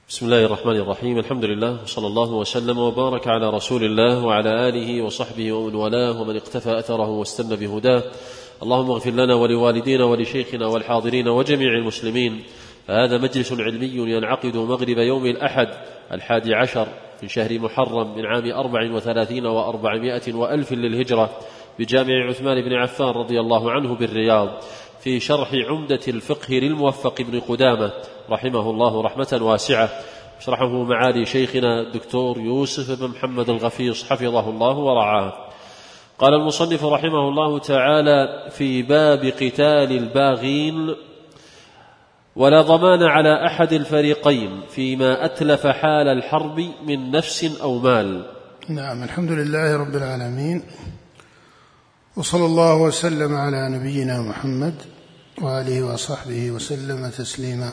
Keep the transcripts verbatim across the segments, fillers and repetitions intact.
بسم الله الرحمن الرحيم. الحمد لله وصلى الله وسلم وبارك على رسول الله وعلى آله وصحبه ومن والاه ومن اقتفى أثره واستنى بهداه. اللهم اغفر لنا ولوالدينا ولشيخنا والحاضرين وجميع المسلمين. هذا مجلس علمي ينعقد مغرب يوم الأحد الحادي عشر من شهر محرم من عام أربع وثلاثين وأربعمائة وألف للهجرة بجامع عثمان بن عفان رضي الله عنه بالرياض في شرح عمدة الفقه للموفق بن قدامة رحمه الله رحمة واسعة، شرحه معالي شيخنا الدكتور يوسف بن محمد الغفيص حفظه الله ورعاه. قال المصنف رحمه الله تعالى في باب قتال الباغين: ولا ضمان على أحد الفريقين فيما أتلف حال الحرب من نفس أو مال. نعم، الحمد لله رب العالمين، وصلى الله وسلم على نبينا محمد وآله وصحبه وسلم تسليما.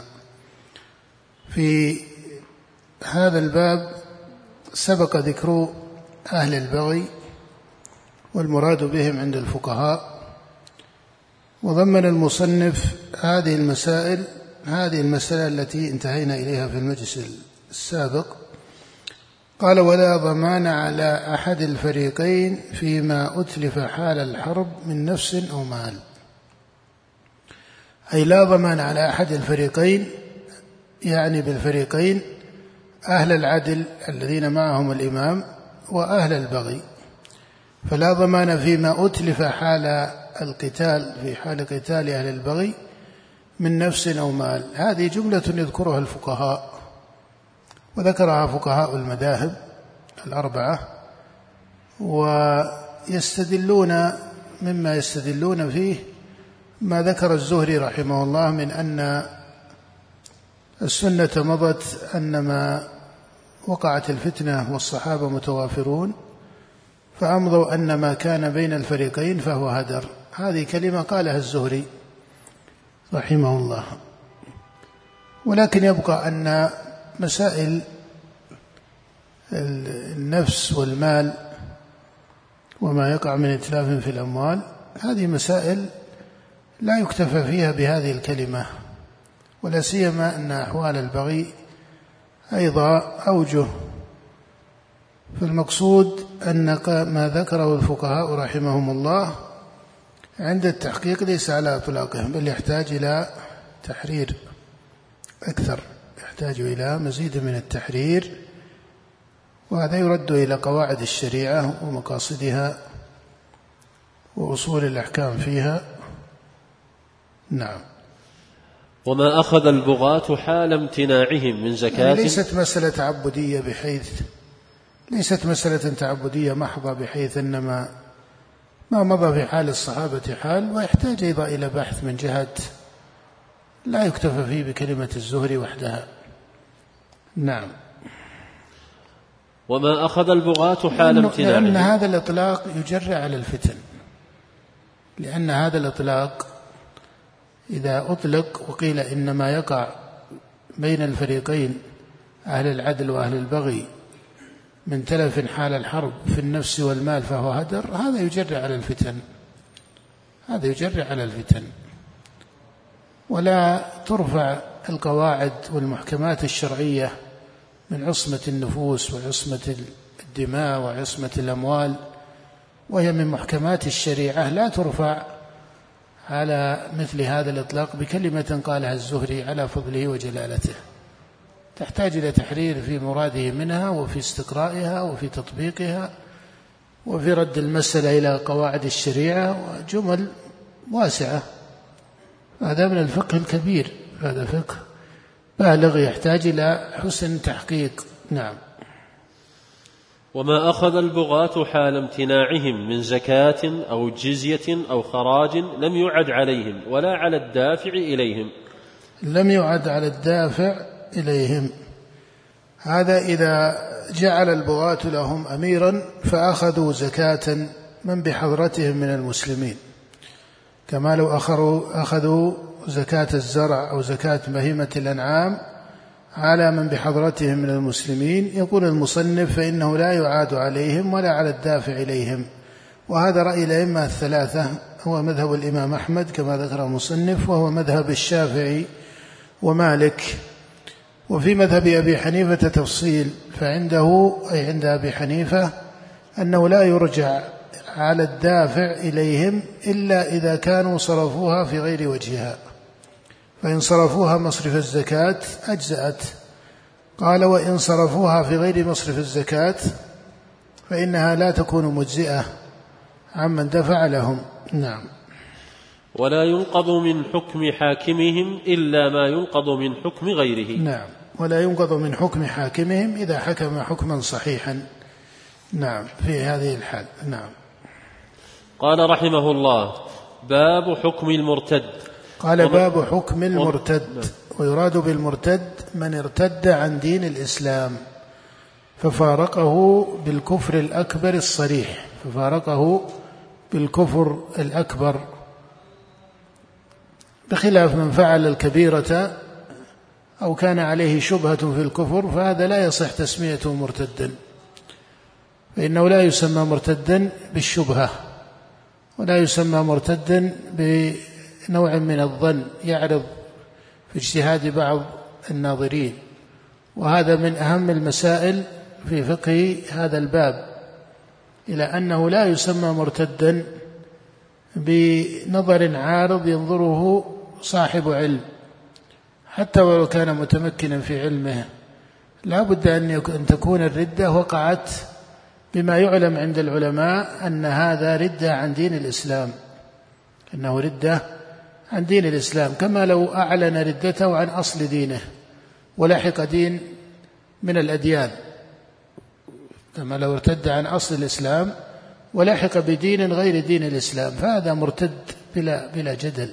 في هذا الباب سبق ذكر أهل البغي والمراد بهم عند الفقهاء، وضمن المصنف هذه المسائل هذه المسألة التي انتهينا إليها في المجلس السابق. قال: ولا ضمان على أحد الفريقين فيما أتلف حال الحرب من نفس أو مال. أي لا ضمان على أحد الفريقين، يعني بالفريقين أهل العدل الذين معهم الإمام وأهل البغي، فلا ضمان فيما أتلف حال القتال في حال قتال أهل البغي من نفس أو مال. هذه جملة يذكرها الفقهاء، وذكرها فقهاء المذاهب الأربعة، ويستدلون مما يستدلون فيه ما ذكر الزهري رحمه الله من أن السنة مضت أنما وقعت الفتنة والصحابة متوافرون فأمضوا أن ما كان بين الفريقين فهو هدر. هذه كلمة قالها الزهري رحمه الله. ولكن يبقى أن مسائل النفس والمال وما يقع من إتلاف في الأموال هذه مسائل لا يكتفى فيها بهذه الكلمة، ولا سيما أن أحوال البغي أيضا أوجه. فالمقصود أن ما ذكره الفقهاء رحمهم الله عند التحقيق ليس على إطلاقهم، بل يحتاج إلى تحرير أكثر، يحتاج إلى مزيد من التحرير، وهذا يرد إلى قواعد الشريعة ومقاصدها وأصول الأحكام فيها. نعم. وما أخذ البغاة حال امتناعهم من زكاة، يعني ليست مسألة تعبدية بحيث ليست مسألة تعبدية محضة بحيث أنما ما مضى في حال الصحابة حال، ويحتاج أيضا إلى بحث من جهة لا يكتفى فيه بكلمة الزهري وحدها. نعم. وما أخذ البغاة حال امتناعهم، لأن هذا الإطلاق يجرى على الفتن، لأن هذا الإطلاق إذا أطلق وقيل إنما يقع بين الفريقين أهل العدل وأهل البغي من تلف حال الحرب في النفس والمال فهو هدر، هذا يجرى على الفتن، هذا يجرى على الفتن. ولا ترفع القواعد والمحكمات الشرعية من عصمة النفوس وعصمة الدماء وعصمة الأموال، وهي من محكمات الشريعة، لا ترفع على مثل هذا الإطلاق بكلمة قالها الزهري على فضله وجلالته. تحتاج إلى تحرير في مراده منها وفي استقرائها وفي تطبيقها وفي رد المسألة إلى قواعد الشريعة وجمل واسعة. هذا من الفقه الكبير، هذا فقه بالغ يحتاج إلى حسن تحقيق. نعم. وما أخذ البغاة حال امتناعهم من زكاة أو جزية أو خراج لم يعد عليهم ولا على الدافع إليهم. لم يعد على الدافع إليهم، هذا إذا جعل البغاة لهم أميرا فأخذوا زكاة من بحضرتهم من المسلمين، كما لو أخذوا زكاة الزرع أو زكاة بهيمة الأنعام على من بحضرتهم من المسلمين. يقول المصنف: فإنه لا يعاد عليهم ولا على الدافع إليهم. وهذا رأي الأئمة الثلاثة، هو مذهب الإمام أحمد كما ذكر المصنف، وهو مذهب الشافعي ومالك. وفي مذهب أبي حنيفة تفصيل، فعنده أي عند أبي حنيفة أنه لا يرجع على الدافع إليهم إلا إذا كانوا صرفوها في غير وجهها، فإن صرفوها مصرف الزكاة أجزأت. قال وإن صرفوها في غير مصرف الزكاة فإنها لا تكون مجزئة عمن دفع لهم. نعم. ولا ينقض من حكم حاكمهم إلا ما ينقض من حكم غيره. نعم، ولا ينقض من حكم حاكمهم إذا حكم حكما صحيحا. نعم، في هذه الحال. نعم. قال رحمه الله: باب حكم المرتد. قال باب حكم المرتد، ويراد بالمرتد من ارتد عن دين الإسلام ففارقه بالكفر الأكبر الصريح، ففارقه بالكفر الأكبر، بخلاف من فعل الكبيرة أو كان عليه شبهة في الكفر، فهذا لا يصح تسميته مرتدا، فإنه لا يسمى مرتدا بالشبهة، ولا يسمى مرتدا بنوع من الظن يعرض في اجتهاد بعض الناظرين. وهذا من أهم المسائل في فقه هذا الباب، إلى أنه لا يسمى مرتدا بنظر عارض ينظره صاحب علم، حتى ولو كان متمكنا في علمه. لا بد أن تكون الردة وقعت بما يعلم عند العلماء أن هذا ردة عن دين الإسلام، أنه ردة عن دين الإسلام، كما لو أعلن ردته عن أصل دينه ولحق دين من الأديان، كما لو ارتد عن أصل الإسلام ولحق بدين غير دين الإسلام، فهذا مرتد بلا, بلا جدل.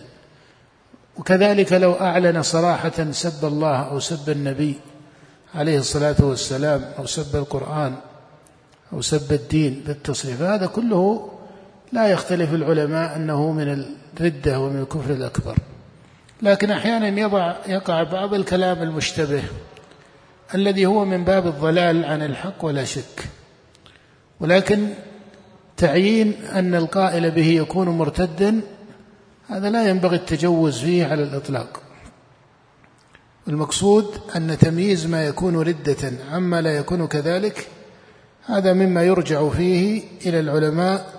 وكذلك لو أعلن صراحة سب الله أو سب النبي عليه الصلاة والسلام أو سب القرآن أو سب الدين بالتصريف، هذا كله لا يختلف العلماء أنه من الردة ومن الكفر الأكبر. لكن أحيانا يضع يقع بعض الكلام المشتبه الذي هو من باب الضلال عن الحق ولا شك، ولكن تعيين أن القائل به يكون مرتدا هذا لا ينبغي التجوز فيه على الإطلاق. المقصود أن تمييز ما يكون ردة عما لا يكون كذلك هذا مما يرجع فيه إلى العلماء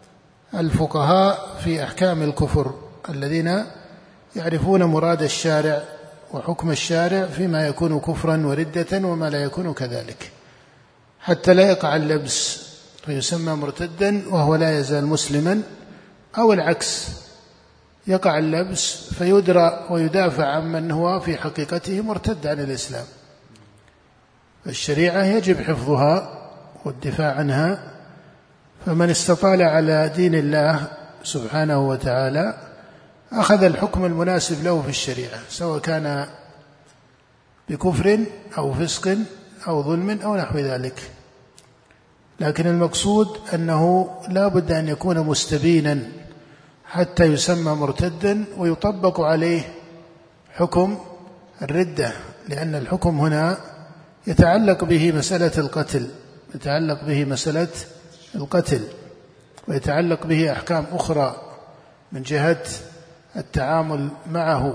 الفقهاء في أحكام الكفر الذين يعرفون مراد الشارع وحكم الشارع فيما يكون كفرا وردة وما لا يكون كذلك، حتى لا يقع اللبس فيسمى مرتدا وهو لا يزال مسلما، أو العكس يقع اللبس فيدرى ويدافع عمن هو في حقيقته مرتد عن الإسلام. الشريعة يجب حفظها والدفاع عنها، فمن استطال على دين الله سبحانه وتعالى أخذ الحكم المناسب له في الشريعة، سواء كان بكفر أو فسق أو ظلم أو نحو ذلك. لكن المقصود أنه لا بد أن يكون مستبينا حتى يسمى مرتدا ويطبق عليه حكم الردة، لأن الحكم هنا يتعلق به مسألة القتل، يتعلق به مسألة القتل ويتعلق به أحكام أخرى من جهة التعامل معه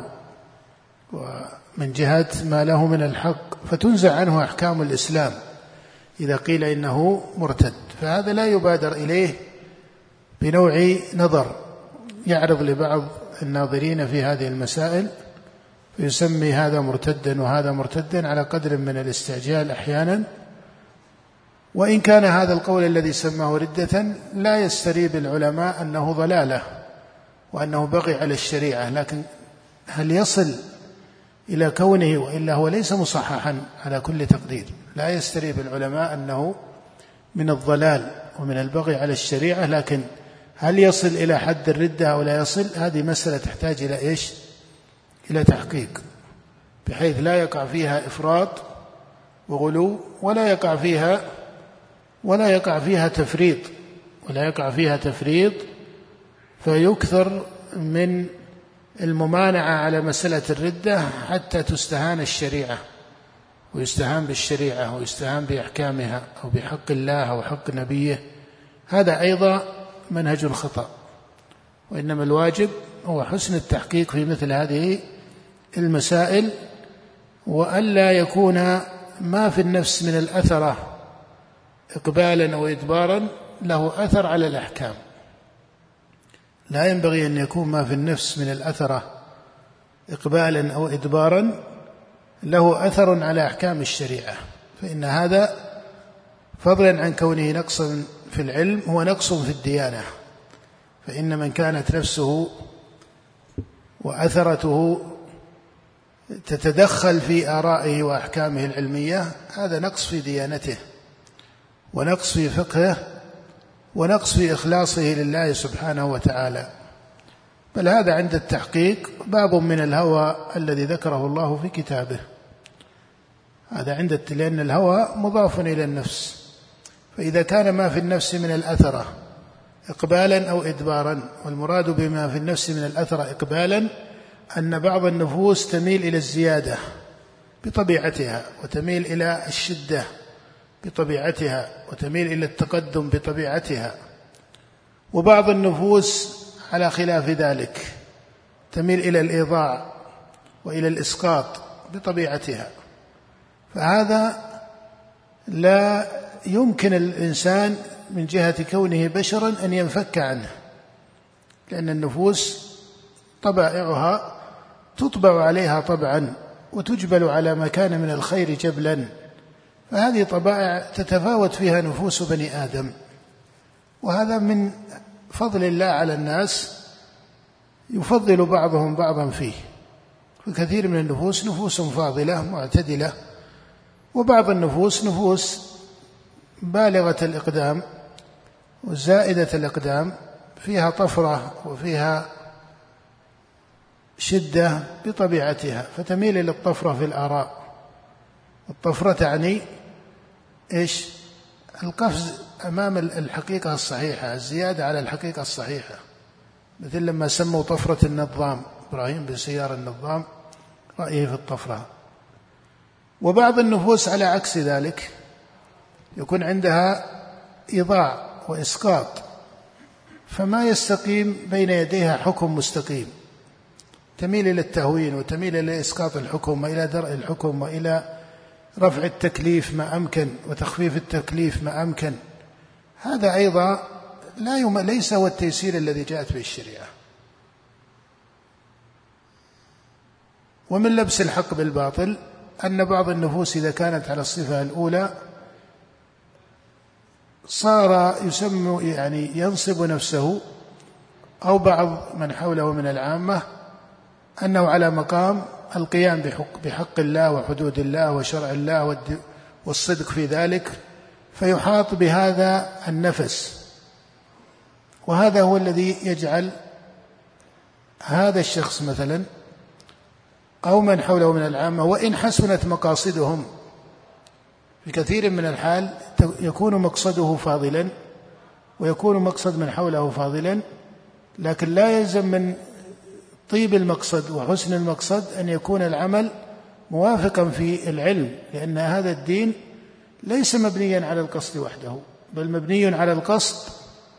ومن جهة ما له من الحق، فتنزع عنه أحكام الإسلام إذا قيل إنه مرتد. فهذا لا يبادر إليه بنوع نظر يعرض لبعض الناظرين في هذه المسائل فيسمي هذا مرتدا وهذا مرتدا على قدر من الاستعجال أحيانا. وإن كان هذا القول الذي سماه ردة لا يستريب العلماء أنه ضلالة وأنه بغي على الشريعة، لكن هل يصل إلى كونه، وإلا هو ليس مصححا على كل تقدير، لا يستريب العلماء أنه من الضلال ومن البغي على الشريعة، لكن هل يصل إلى حد الردة أو لا يصل، هذه مسألة تحتاج إلى إيش؟ إلى تحقيق، بحيث لا يقع فيها إفراط وغلو ولا يقع فيها ولا يقع فيها تفريط ولا يقع فيها تفريط فيكثر من الممانعة على مسألة الردة حتى تستهان الشريعة ويستهان بالشريعة ويستهان بأحكامها أو بحق الله أو حق نبيه. هذا أيضا منهج خطأ، وإنما الواجب هو حسن التحقيق في مثل هذه المسائل وألا يكون ما في النفس من الأثرة إقبالا أو إدبارا له أثر على الأحكام. لا ينبغي أن يكون ما في النفس من الأثرة إقبالا أو إدبارا له أثر على أحكام الشريعة، فإن هذا فضلا عن كونه نقصا في العلم هو نقص في الديانة. فإن من كانت نفسه وأثرته تتدخل في آرائه وأحكامه العلمية هذا نقص في ديانته ونقص في فقهه ونقص في إخلاصه لله سبحانه وتعالى. بل هذا عند التحقيق باب من الهوى الذي ذكره الله في كتابه. هذا عند لأن الهوى مضاف إلى النفس، فإذا كان ما في النفس من الأثرة إقبالا أو إدبارا، والمراد بما في النفس من الأثرة إقبالا أن بعض النفوس تميل إلى الزيادة بطبيعتها، وتميل إلى الشدة بطبيعتها، وتميل إلى التقدم بطبيعتها، وبعض النفوس على خلاف ذلك تميل إلى الإيضاع وإلى الإسقاط بطبيعتها. فهذا لا يمكن الإنسان من جهة كونه بشرا أن ينفك عنه، لأن النفوس طبائعها تطبع عليها طبعا وتجبل على ما كان من الخير جبلا، فهذه طبائع تتفاوت فيها نفوس بني آدم، وهذا من فضل الله على الناس يفضل بعضهم بعضا فيه. فكثير من النفوس نفوس فاضلة معتدلة، وبعض النفوس نفوس بالغة الإقدام وزائدة الإقدام، فيها طفرة وفيها شدة بطبيعتها، فتميل إلى الطفرة في الآراء. الطفرة تعني إيش؟ القفز أمام الحقيقة الصحيحة، الزيادة على الحقيقة الصحيحة، مثل لما سموا طفرة النظام إبراهيم بن سيار النظام رأيه في الطفرة. وبعض النفوس على عكس ذلك يكون عندها إيضاع وإسقاط، فما يستقيم بين يديها حكم مستقيم، تميل إلى التهوين وتميل إلى إسقاط الحكم وإلى درء الحكم وإلى رفع التكليف ما أمكن وتخفيف التكليف ما أمكن. هذا أيضا لا يم... ليس هو التيسير الذي جاءت به الشريعة. ومن لبس الحق بالباطل أن بعض النفوس إذا كانت على الصفة الأولى صار يسمى يعني ينصب نفسه أو بعض من حوله من العامة أنه على مقام القيام بحق, بحق الله وحدود الله وشرع الله والصدق في ذلك، فيحاط بهذا النفس، وهذا هو الذي يجعل هذا الشخص مثلا أو من حوله من العامة وإن حسنت مقاصدهم في كثير من الحال يكون مقصده فاضلا ويكون مقصد من حوله فاضلا، لكن لا يلزم من طيب المقصد وحسن المقصد أن يكون العمل موافقا في العلم، لأن هذا الدين ليس مبنيا على القصد وحده، بل مبني على القصد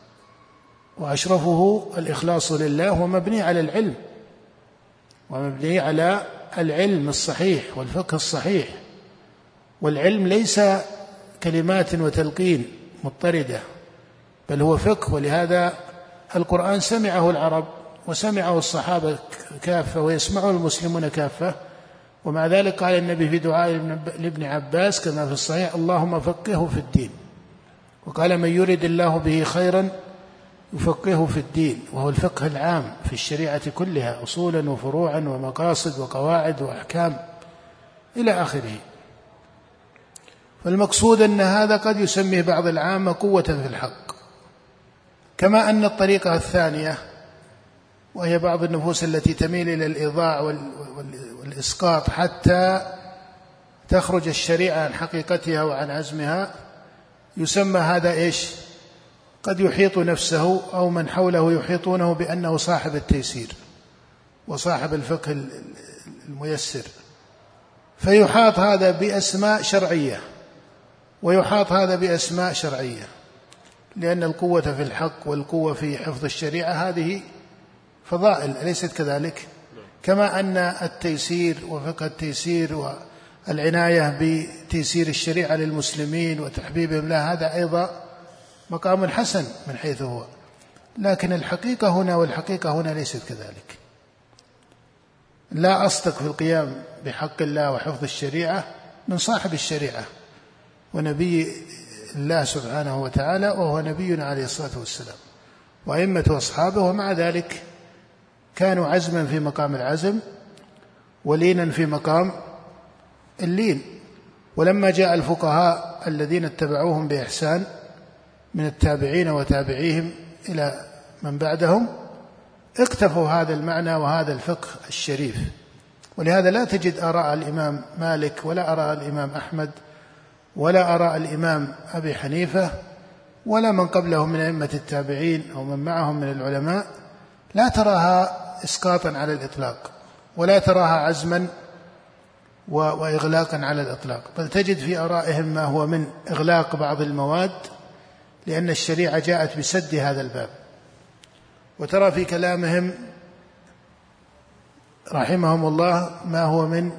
وأشرفه الإخلاص لله، ومبني على العلم ومبني على العلم الصحيح والفقه الصحيح. والعلم ليس كلمات وتلقين مضطردة، بل هو فقه. ولهذا القرآن سمعه العرب وسمعه الصحابة كافة ويسمعه المسلمون كافة، ومع ذلك قال النبي في دعاء لابن عباس كما في الصحيح: اللهم فقهه في الدين. وقال: من يرد الله به خيرا يفقهه في الدين، وهو الفقه العام في الشريعة كلها، أصولا وفروعا ومقاصد وقواعد وأحكام إلى آخره. فالمقصود أن هذا قد يسميه بعض العامة قوة في الحق، كما أن الطريقة الثانية وهي بعض النفوس التي تميل إلى الإضاع والإسقاط حتى تخرج الشريعة عن حقيقتها وعن عزمها، يسمى هذا إيش؟ قد يحيط نفسه أو من حوله يحيطونه بأنه صاحب التيسير وصاحب الفقه الميسر، فيحاط هذا بأسماء شرعية ويحاط هذا بأسماء شرعية، لأن القوة في الحق والقوة في حفظ الشريعة هذه فضائل، أليست كذلك؟ كما أن التيسير وفقه التيسير العناية بتيسير الشريعة للمسلمين وتحبيبهم لها، هذا أيضا مقام حسن من حيث هو، لكن الحقيقة هنا والحقيقة هنا ليست كذلك. لا أصدق في القيام بحق الله وحفظ الشريعة من صاحب الشريعة ونبي الله سبحانه وتعالى، وهو نبينا عليه الصلاة والسلام وأئمة وأصحابه، ومع ذلك كانوا عزما في مقام العزم ولينا في مقام اللين. ولما جاء الفقهاء الذين اتبعوهم بإحسان من التابعين وتابعيهم إلى من بعدهم اقتفوا هذا المعنى وهذا الفقه الشريف. ولهذا لا تجد آراء الإمام مالك ولا آراء الإمام أحمد ولا آراء الإمام أبي حنيفة ولا من قبلهم من أئمة التابعين أو من معهم من العلماء، لا تراها إسقاطا على الإطلاق ولا تراها عزما وإغلاقا على الإطلاق، بل تجد في آرائهم ما هو من إغلاق بعض المواد لأن الشريعة جاءت بسد هذا الباب. وترى في كلامهم رحمهم الله ما هو من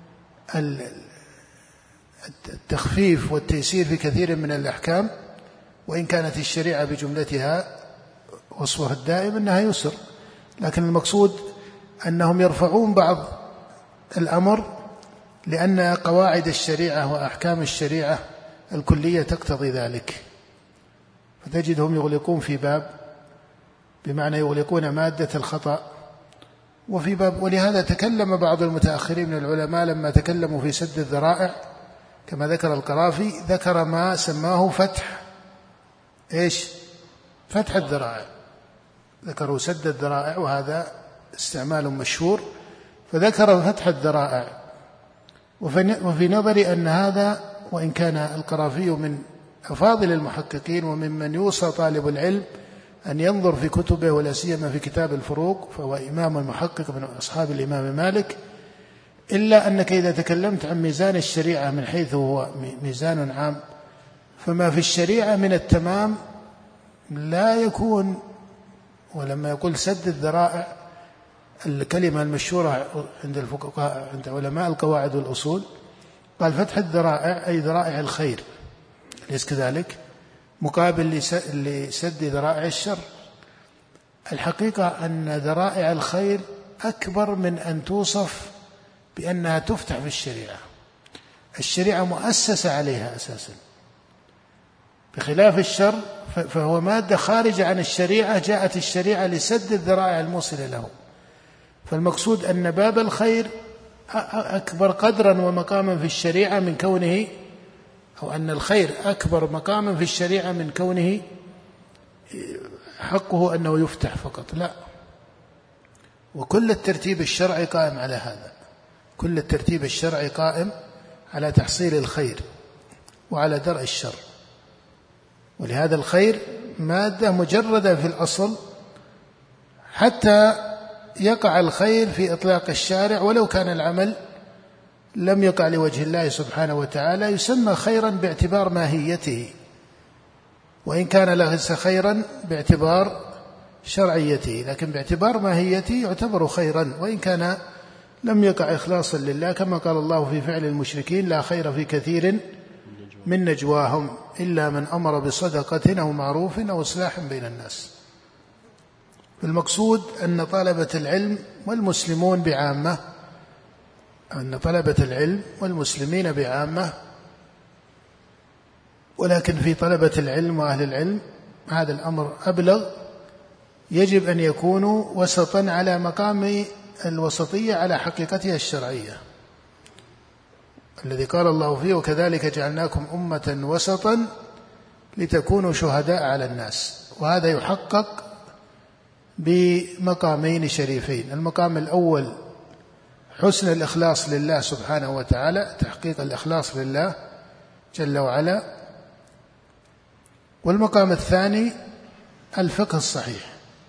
التخفيف والتيسير في كثير من الأحكام، وإن كانت الشريعة بجملتها وصفها الدائم أنها يسر، لكن المقصود أنهم يرفعون بعض الأمر لأن قواعد الشريعة وأحكام الشريعة الكلية تقتضي ذلك، فتجدهم يغلقون في باب، بمعنى يغلقون مادة الخطأ، وفي باب. ولهذا تكلم بعض المتأخرين من العلماء لما تكلموا في سد الذرائع كما ذكر القرافي، ذكر ما سماه فتح إيش؟ فتح الذرائع، ذكروا سد الذرائع وهذا استعمال مشهور، فذكر فتح الذرائع. وفي نظري أن هذا وإن كان القرافي من أفاضل المحققين وممن يوصى طالب العلم أن ينظر في كتبه ولا سيما في كتاب الفروق، فهو إمام المحقق من أصحاب الإمام مالك، إلا أنك إذا تكلمت عن ميزان الشريعة من حيث هو ميزان عام، فما في الشريعة من التمام لا يكون. ولما يقول سد الذرائع، الكلمة المشهورة عند الفقهاء عند علماء القواعد والأصول، قال فتح الذرائع أي ذرائع الخير، أليس كذلك؟ مقابل لسد ذرائع الشر. الحقيقة أن ذرائع الخير أكبر من أن توصف بأنها تفتح في الشريعة. الشريعة مؤسسة عليها أساسا، بخلاف الشر فهو مادة خارجة عن الشريعة، جاءت الشريعة لسد الذرائع الموصلة له. فالمقصود أن باب الخير أكبر قدرا ومقاما في الشريعة من كونه، أو أن الخير أكبر مقاما في الشريعة من كونه حقه أنه يفتح فقط، لا. وكل الترتيب الشرعي قائم على هذا، كل الترتيب الشرعي قائم على تحصيل الخير وعلى درء الشر. ولهذا الخير مادة مجردة في الأصل، حتى يقع الخير في إطلاق الشارع ولو كان العمل لم يقع لوجه الله سبحانه وتعالى، يسمى خيرا باعتبار ماهيته، وإن كان ليس خيرا باعتبار شرعيته، لكن باعتبار ماهيته يعتبر خيرا وإن كان لم يقع إخلاصا لله، كما قال الله في فعل المشركين: لا خير في كثير من نجواهم إلا من أمر بصدقة أو معروف أو إصلاح بين الناس. المقصود أن طلبة العلم والمسلمون بعامة، أن طلبة العلم والمسلمين بعامة، ولكن في طلبة العلم وأهل العلم هذا الأمر أبلغ، يجب أن يكونوا وسطا على مقام الوسطية على حقيقتها الشرعية الذي قال الله فيه: وكذلك جعلناكم أمة وسطا لتكونوا شهداء على الناس. وهذا يحقق بمقامين شريفين: المقام الأول حسن الإخلاص لله سبحانه وتعالى، تحقيق الإخلاص لله جل وعلا، والمقام الثاني الفقه الصحيح،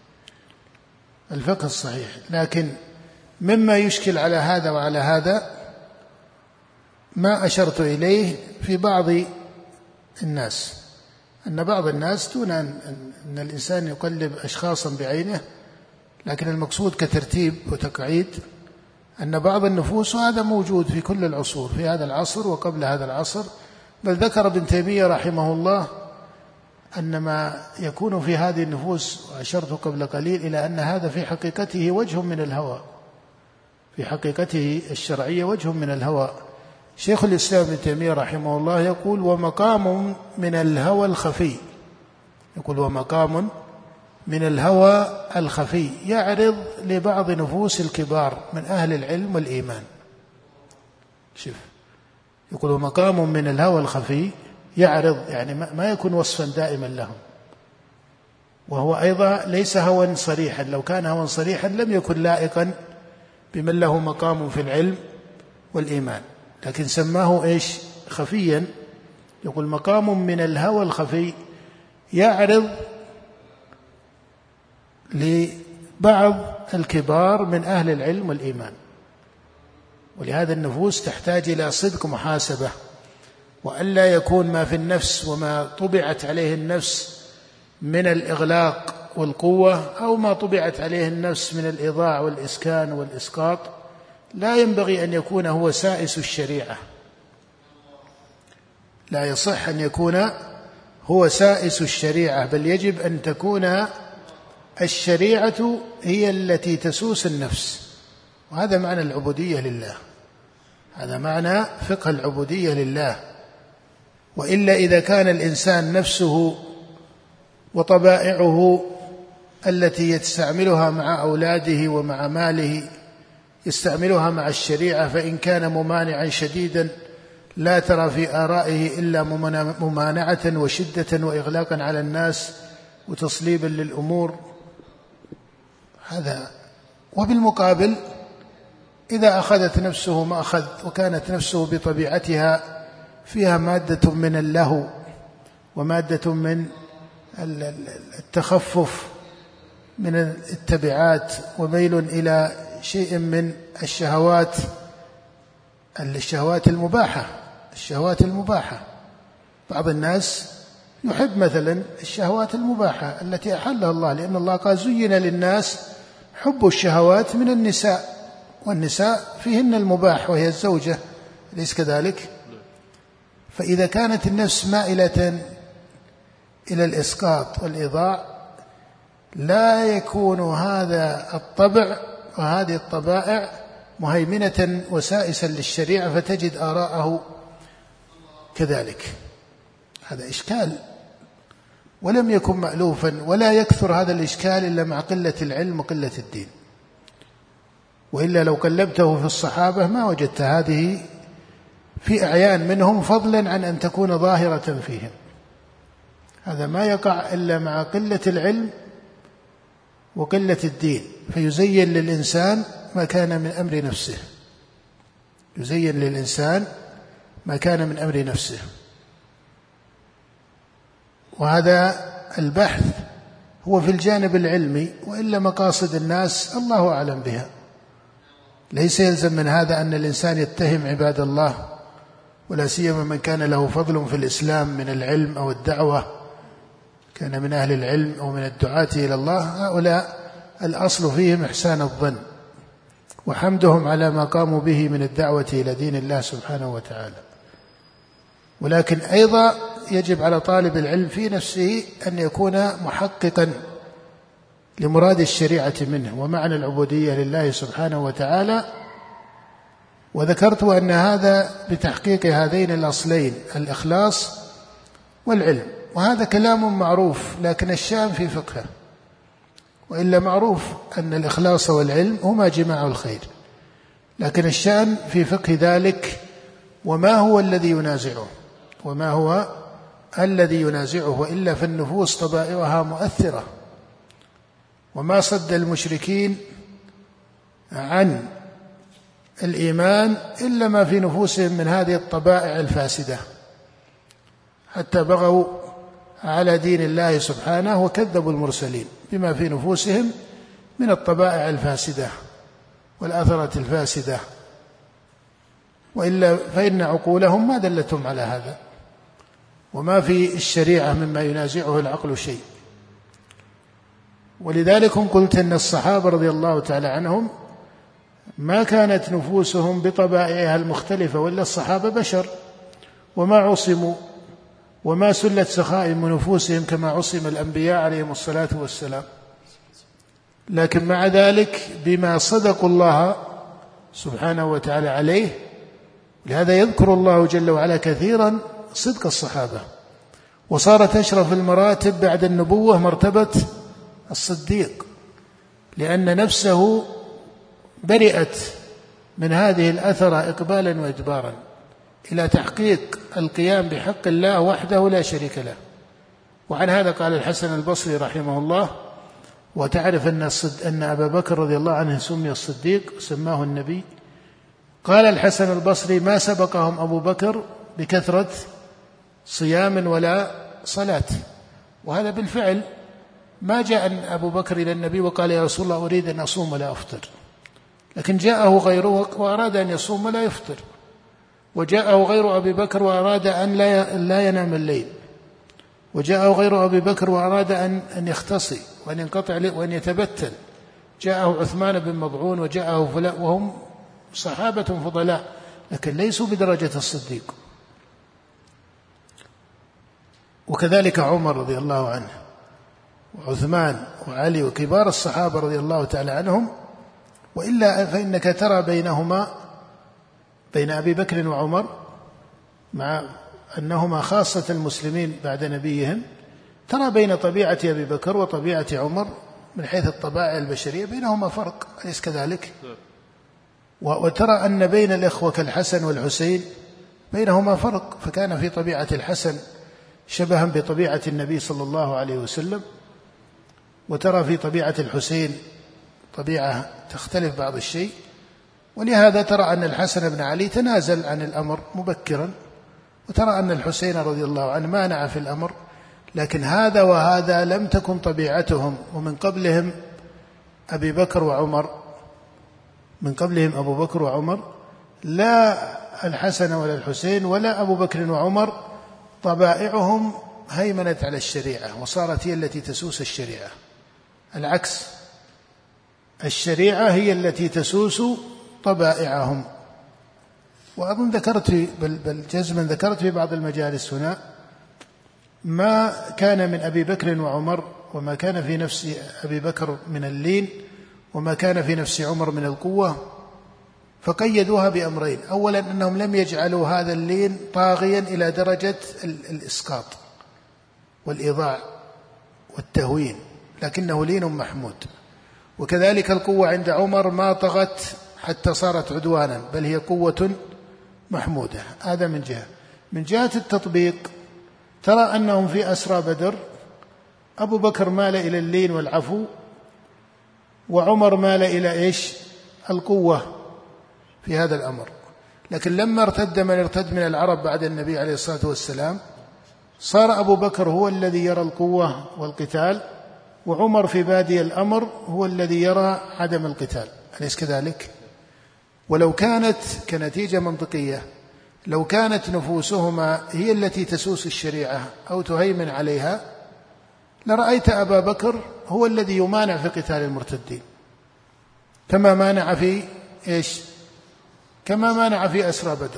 الفقه الصحيح. لكن مما يشكل على هذا وعلى هذا ما أشرت إليه في بعض الناس، أن بعض الناس دون أن الإنسان يقلب أشخاصا بعينه، لكن المقصود كترتيب وتقعيد أن بعض النفوس، وهذا موجود في كل العصور، في هذا العصر وقبل هذا العصر، بل ذكر ابن تيمية رحمه الله أن ما يكون في هذه النفوس، وأشرت قبل قليل إلى أن هذا في حقيقته وجه من الهوى، في حقيقته الشرعية وجه من الهوى. شيخ الإسلام ابن تيمية رحمه الله يقول: ومقام من الهوى الخفي، يقول ومقام من الهوى الخفي يعرض لبعض نفوس الكبار من أهل العلم والإيمان. شوف، يقول ومقام من الهوى الخفي يعرض، يعني ما يكون وصفا دائما لهم، وهو أيضا ليس هوى صريحا، لو كان هوى صريحا لم يكن لائقا بمن له مقام في العلم والإيمان، لكن سماه إيش؟ خفيا. يقول مقام من الهوى الخفي يعرض لبعض الكبار من أهل العلم والإيمان. ولهذا النفوس تحتاج إلى صدق محاسبة، وألا يكون ما في النفس وما طبعت عليه النفس من الإغلاق والقوة، أو ما طبعت عليه النفس من الإضاع والإسكان والإسقاط، لا ينبغي أن يكون هو سائس الشريعة، لا يصح أن يكون هو سائس الشريعة، بل يجب أن تكون الشريعة هي التي تسوس النفس. وهذا معنى العبودية لله، هذا معنى فقه العبودية لله. وإلا إذا كان الإنسان نفسه وطبائعه التي يستعملها مع أولاده ومع ماله يستعملها مع الشريعة، فإن كان ممانعا شديدا لا ترى في آرائه إلا ممانعة وشدة وإغلاقا على الناس وتصليبا للأمور، هذا. وبالمقابل إذا أخذت نفسه ما أخذ، وكانت نفسه بطبيعتها فيها مادة من اللهو ومادة من التخفف من التبعات وميل إلى شيء من الشهوات الشهوات المباحة الشهوات المباحة بعض الناس يحب مثلا الشهوات المباحة التي أحلها الله، لأن الله قال زين للناس حب الشهوات من النساء، والنساء فيهن المباح وهي الزوجة، أليس كذلك؟ فإذا كانت النفس مائلة إلى الإسقاط والإضاع لا يكون هذا الطبع وهذه الطبائع مهيمنة وسائسا للشريعة، فتجد آراءه كذلك. هذا إشكال ولم يكن مألوفا، ولا يكثر هذا الإشكال إلا مع قلة العلم وقلة الدين، وإلا لو قلبته في الصحابة ما وجدت هذه في أعيان منهم، فضلا عن أن تكون ظاهرة فيهم. هذا ما يقع إلا مع قلة العلم وقلة الدين، فيزين للإنسان ما كان من أمر نفسه يزين للإنسان ما كان من أمر نفسه. وهذا البحث هو في الجانب العلمي، وإلا مقاصد الناس الله أعلم بها. ليس يلزم من هذا أن الإنسان يتهم عباد الله، ولا سيما من كان له فضل في الإسلام من العلم أو الدعوة، كان من أهل العلم أو من الدعاة إلى الله، هؤلاء الأصل فيهم إحسان الظن وحمدهم على ما قاموا به من الدعوة إلى دين الله سبحانه وتعالى. ولكن أيضا يجب على طالب العلم في نفسه أن يكون محققا لمراد الشريعة منه ومعنى العبودية لله سبحانه وتعالى. وذكرت أن هذا بتحقيق هذين الأصلين، الإخلاص والعلم. وهذا كلام معروف، لكن الشأن في فقهه، وإلا معروف أن الإخلاص والعلم هما جماع الخير، لكن الشأن في فقه ذلك وما هو الذي ينازعه وما هو الذي ينازعه. وإلا فالنفوس طبائعها مؤثرة، وما صد المشركين عن الإيمان إلا ما في نفوسهم من هذه الطبائع الفاسدة، حتى بغوا على دين الله سبحانه وكذبوا المرسلين بما في نفوسهم من الطبائع الفاسدة والآثرة الفاسدة. وإلا فإن عقولهم ما دلتهم على هذا، وما في الشريعة مما ينازعه العقل شيء. ولذلك قلت أن الصحابة رضي الله تعالى عنهم ما كانت نفوسهم بطبائعها المختلفة، ولا الصحابة بشر وما عصموا وما سلت سخائم نفوسهم كما عصم الأنبياء عليهم الصلاة والسلام، لكن مع ذلك بما صدقوا الله سبحانه وتعالى عليه، لهذا يذكر الله جل وعلا كثيرا صدق الصحابة. وصارت أشرف المراتب بعد النبوة مرتبة الصديق، لأن نفسه برئت من هذه الأثرة إقبالا وإدبارا إلى تحقيق القيام بحق الله وحده لا شريك له. وعن هذا قال الحسن البصري رحمه الله: وتعرف أن, أن أبا بكر رضي الله عنه سمي الصديق، سماه النبي. قال الحسن البصري: ما سبقهم أبو بكر بكثرة صيام ولا صلاة. وهذا بالفعل ما جاء أبو بكر إلى النبي وقال: يا رسول الله أريد أن أصوم ولا أفطر، لكن جاءه غيره وأراد أن يصوم ولا يفطر، وجاءه غير أبي بكر وأراد أن لا ينام الليل، وجاءه غير أبي بكر وأراد أن يختصي وأن ينقطع وأن يتبتل، جاءه عثمان بن مضعون وجاءه فلان، وهم صحابة فضلاء لكن ليسوا بدرجة الصديق. وكذلك عمر رضي الله عنه وعثمان وعلي وكبار الصحابة رضي الله تعالى عنهم. وإلا فإنك ترى بينهما بين أبي بكر وعمر، مع أنهما خاصة المسلمين بعد نبيهم، ترى بين طبيعة أبي بكر وطبيعة عمر من حيث الطبائع البشرية بينهما فرق، أليس كذلك؟ وترى أن بين الإخوة كالحسن والحسين بينهما فرق، فكان في طبيعة الحسن شبها بطبيعة النبي صلى الله عليه وسلم، وترى في طبيعة الحسين طبيعة تختلف بعض الشيء. ولهذا ترى أن الحسن بن علي تنازل عن الأمر مبكرا، وترى أن الحسين رضي الله عنه مانع في الأمر، لكن هذا وهذا لم تكن طبيعتهم. ومن قبلهم أبي بكر وعمر، من قبلهم أبو بكر وعمر، لا الحسن ولا الحسين ولا أبو بكر وعمر طبائعهم هيمنت على الشريعة وصارت هي التي تسوس الشريعة، العكس، الشريعة هي التي تسوس طبائعهم. وأظن ذكرت بل, بل جزما ذكرت في بعض المجالس هنا ما كان من أبي بكر وعمر، وما كان في نفس أبي بكر من اللين، وما كان في نفس عمر من القوة، فقيدوها بأمرين: أولا أنهم لم يجعلوا هذا اللين طاغيا إلى درجة الإسقاط والإضاع والتهوين، لكنه لين محمود. وكذلك القوة عند عمر ما طغت حتى صارت عدوانا، بل هي قوة محمودة. هذا من جهة. من جهة التطبيق ترى أنهم في أسرى بدر أبو بكر مال إلى اللين والعفو، وعمر مال إلى إيش؟ القوة في هذا الأمر. لكن لما ارتد من ارتد من العرب بعد النبي عليه الصلاة والسلام، صار أبو بكر هو الذي يرى القوة والقتال، وعمر في بادي الأمر هو الذي يرى عدم القتال، أليس كذلك؟ ولو كانت كنتيجة منطقية، لو كانت نفوسهما هي التي تسوس الشريعة أو تهيمن عليها، لرأيت أبا بكر هو الذي يمانع في قتال المرتدين، كما مانع في إيش؟ كما مانع في أسرى بدر،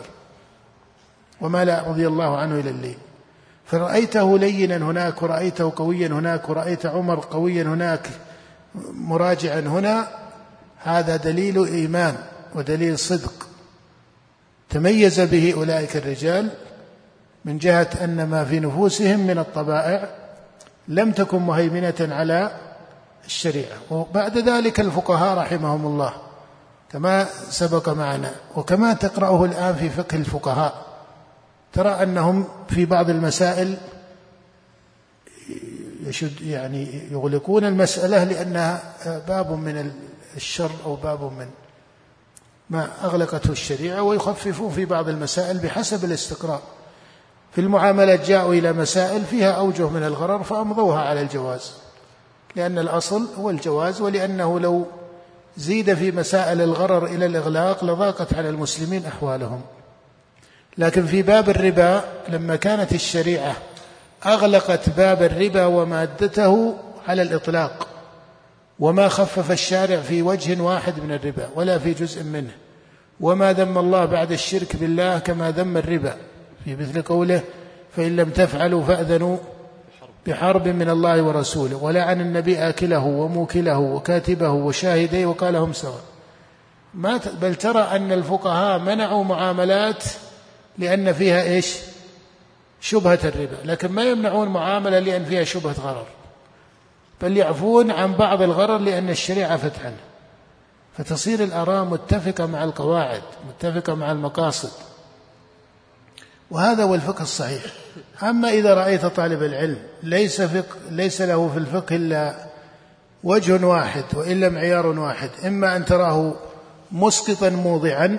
ومال رضي الله عنه إلى الليل. فرأيته لينا هناك، ورأيته قويا هناك، ورأيت عمر قويا هناك مراجعا هنا. هذا دليل إيمان ودليل صدق تميز به أولئك الرجال، من جهة أن ما في نفوسهم من الطبائع لم تكن مهيمنة على الشريعة. وبعد ذلك الفقهاء رحمهم الله كما سبق معنا، وكما تقرأه الآن في فقه الفقهاء، ترى أنهم في بعض المسائل يشد يعني يغلقون المسألة لأنها باب من الشر أو باب من ما أغلقته الشريعة، ويخففون في بعض المسائل بحسب الاستقراء. في المعاملات جاءوا إلى مسائل فيها أوجه من الغرر فأمضوها على الجواز، لأن الأصل هو الجواز، ولأنه لو زيد في مسائل الغرر إلى الإغلاق لضاقت على المسلمين أحوالهم. لكن في باب الربا لما كانت الشريعة أغلقت باب الربا ومادته على الإطلاق، وما خفف الشارع في وجه واحد من الربا ولا في جزء منه، وما ذم الله بعد الشرك بالله كما ذم الربا في مثل قوله فإن لم تفعلوا فأذنوا بحرب من الله ورسوله، ولعن النبي آكله وموكله وكاتبه وشاهديه وقال هم سواء. ما بل ترى أن الفقهاء منعوا معاملات لأن فيها إيش؟ شبهة الربا، لكن ما يمنعون معاملة لأن فيها شبهة غرر، بل يعفون عن بعض الغرر لأن الشريعة فتح عنه، فتصير الآراء متفقة مع القواعد، متفقة مع المقاصد، وهذا هو الفقه الصحيح. أما إذا رأيت طالب العلم ليس, فقه ليس له في الفقه إلا وجه واحد وإلا معيار واحد، إما أن تراه مسقطا موضعا،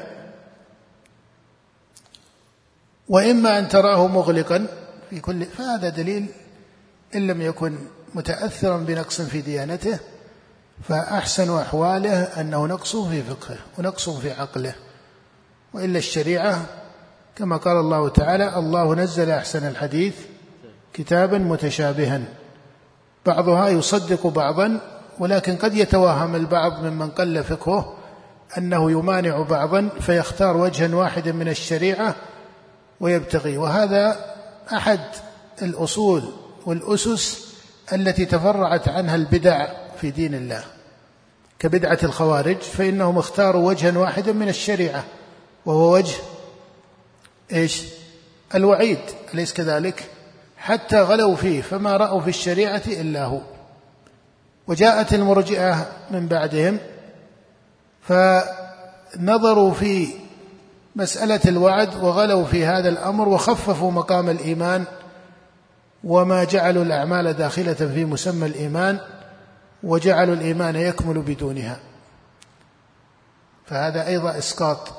وإما أن تراه مغلقا في كل، فهذا دليل إن لم يكن متأثرا بنقص في ديانته فأحسن أحواله أنه نقص في فقهه ونقص في عقله. وإلا الشريعة كما قال الله تعالى الله نزل أحسن الحديث كتابا متشابها بعضها يصدق بعضا، ولكن قد يتوهم البعض ممن قل فقهه أنه يمانع بعضا فيختار وجها واحدا من الشريعة ويبتغي، وهذا أحد الأصول والأسس التي تفرعت عنها البدع في دين الله كبدعة الخوارج، فإنهم اختاروا وجها واحدا من الشريعة وهو وجه إيش؟ الوعيد، أليس كذلك؟ حتى غلوا فيه فما رأوا في الشريعة إلا هو. وجاءت المرجئة من بعدهم فنظروا في مسألة الوعد وغلوا في هذا الأمر وخففوا مقام الإيمان وما جعلوا الأعمال داخلة في مسمى الإيمان وجعلوا الإيمان يكمل بدونها، فهذا أيضا إسقاط.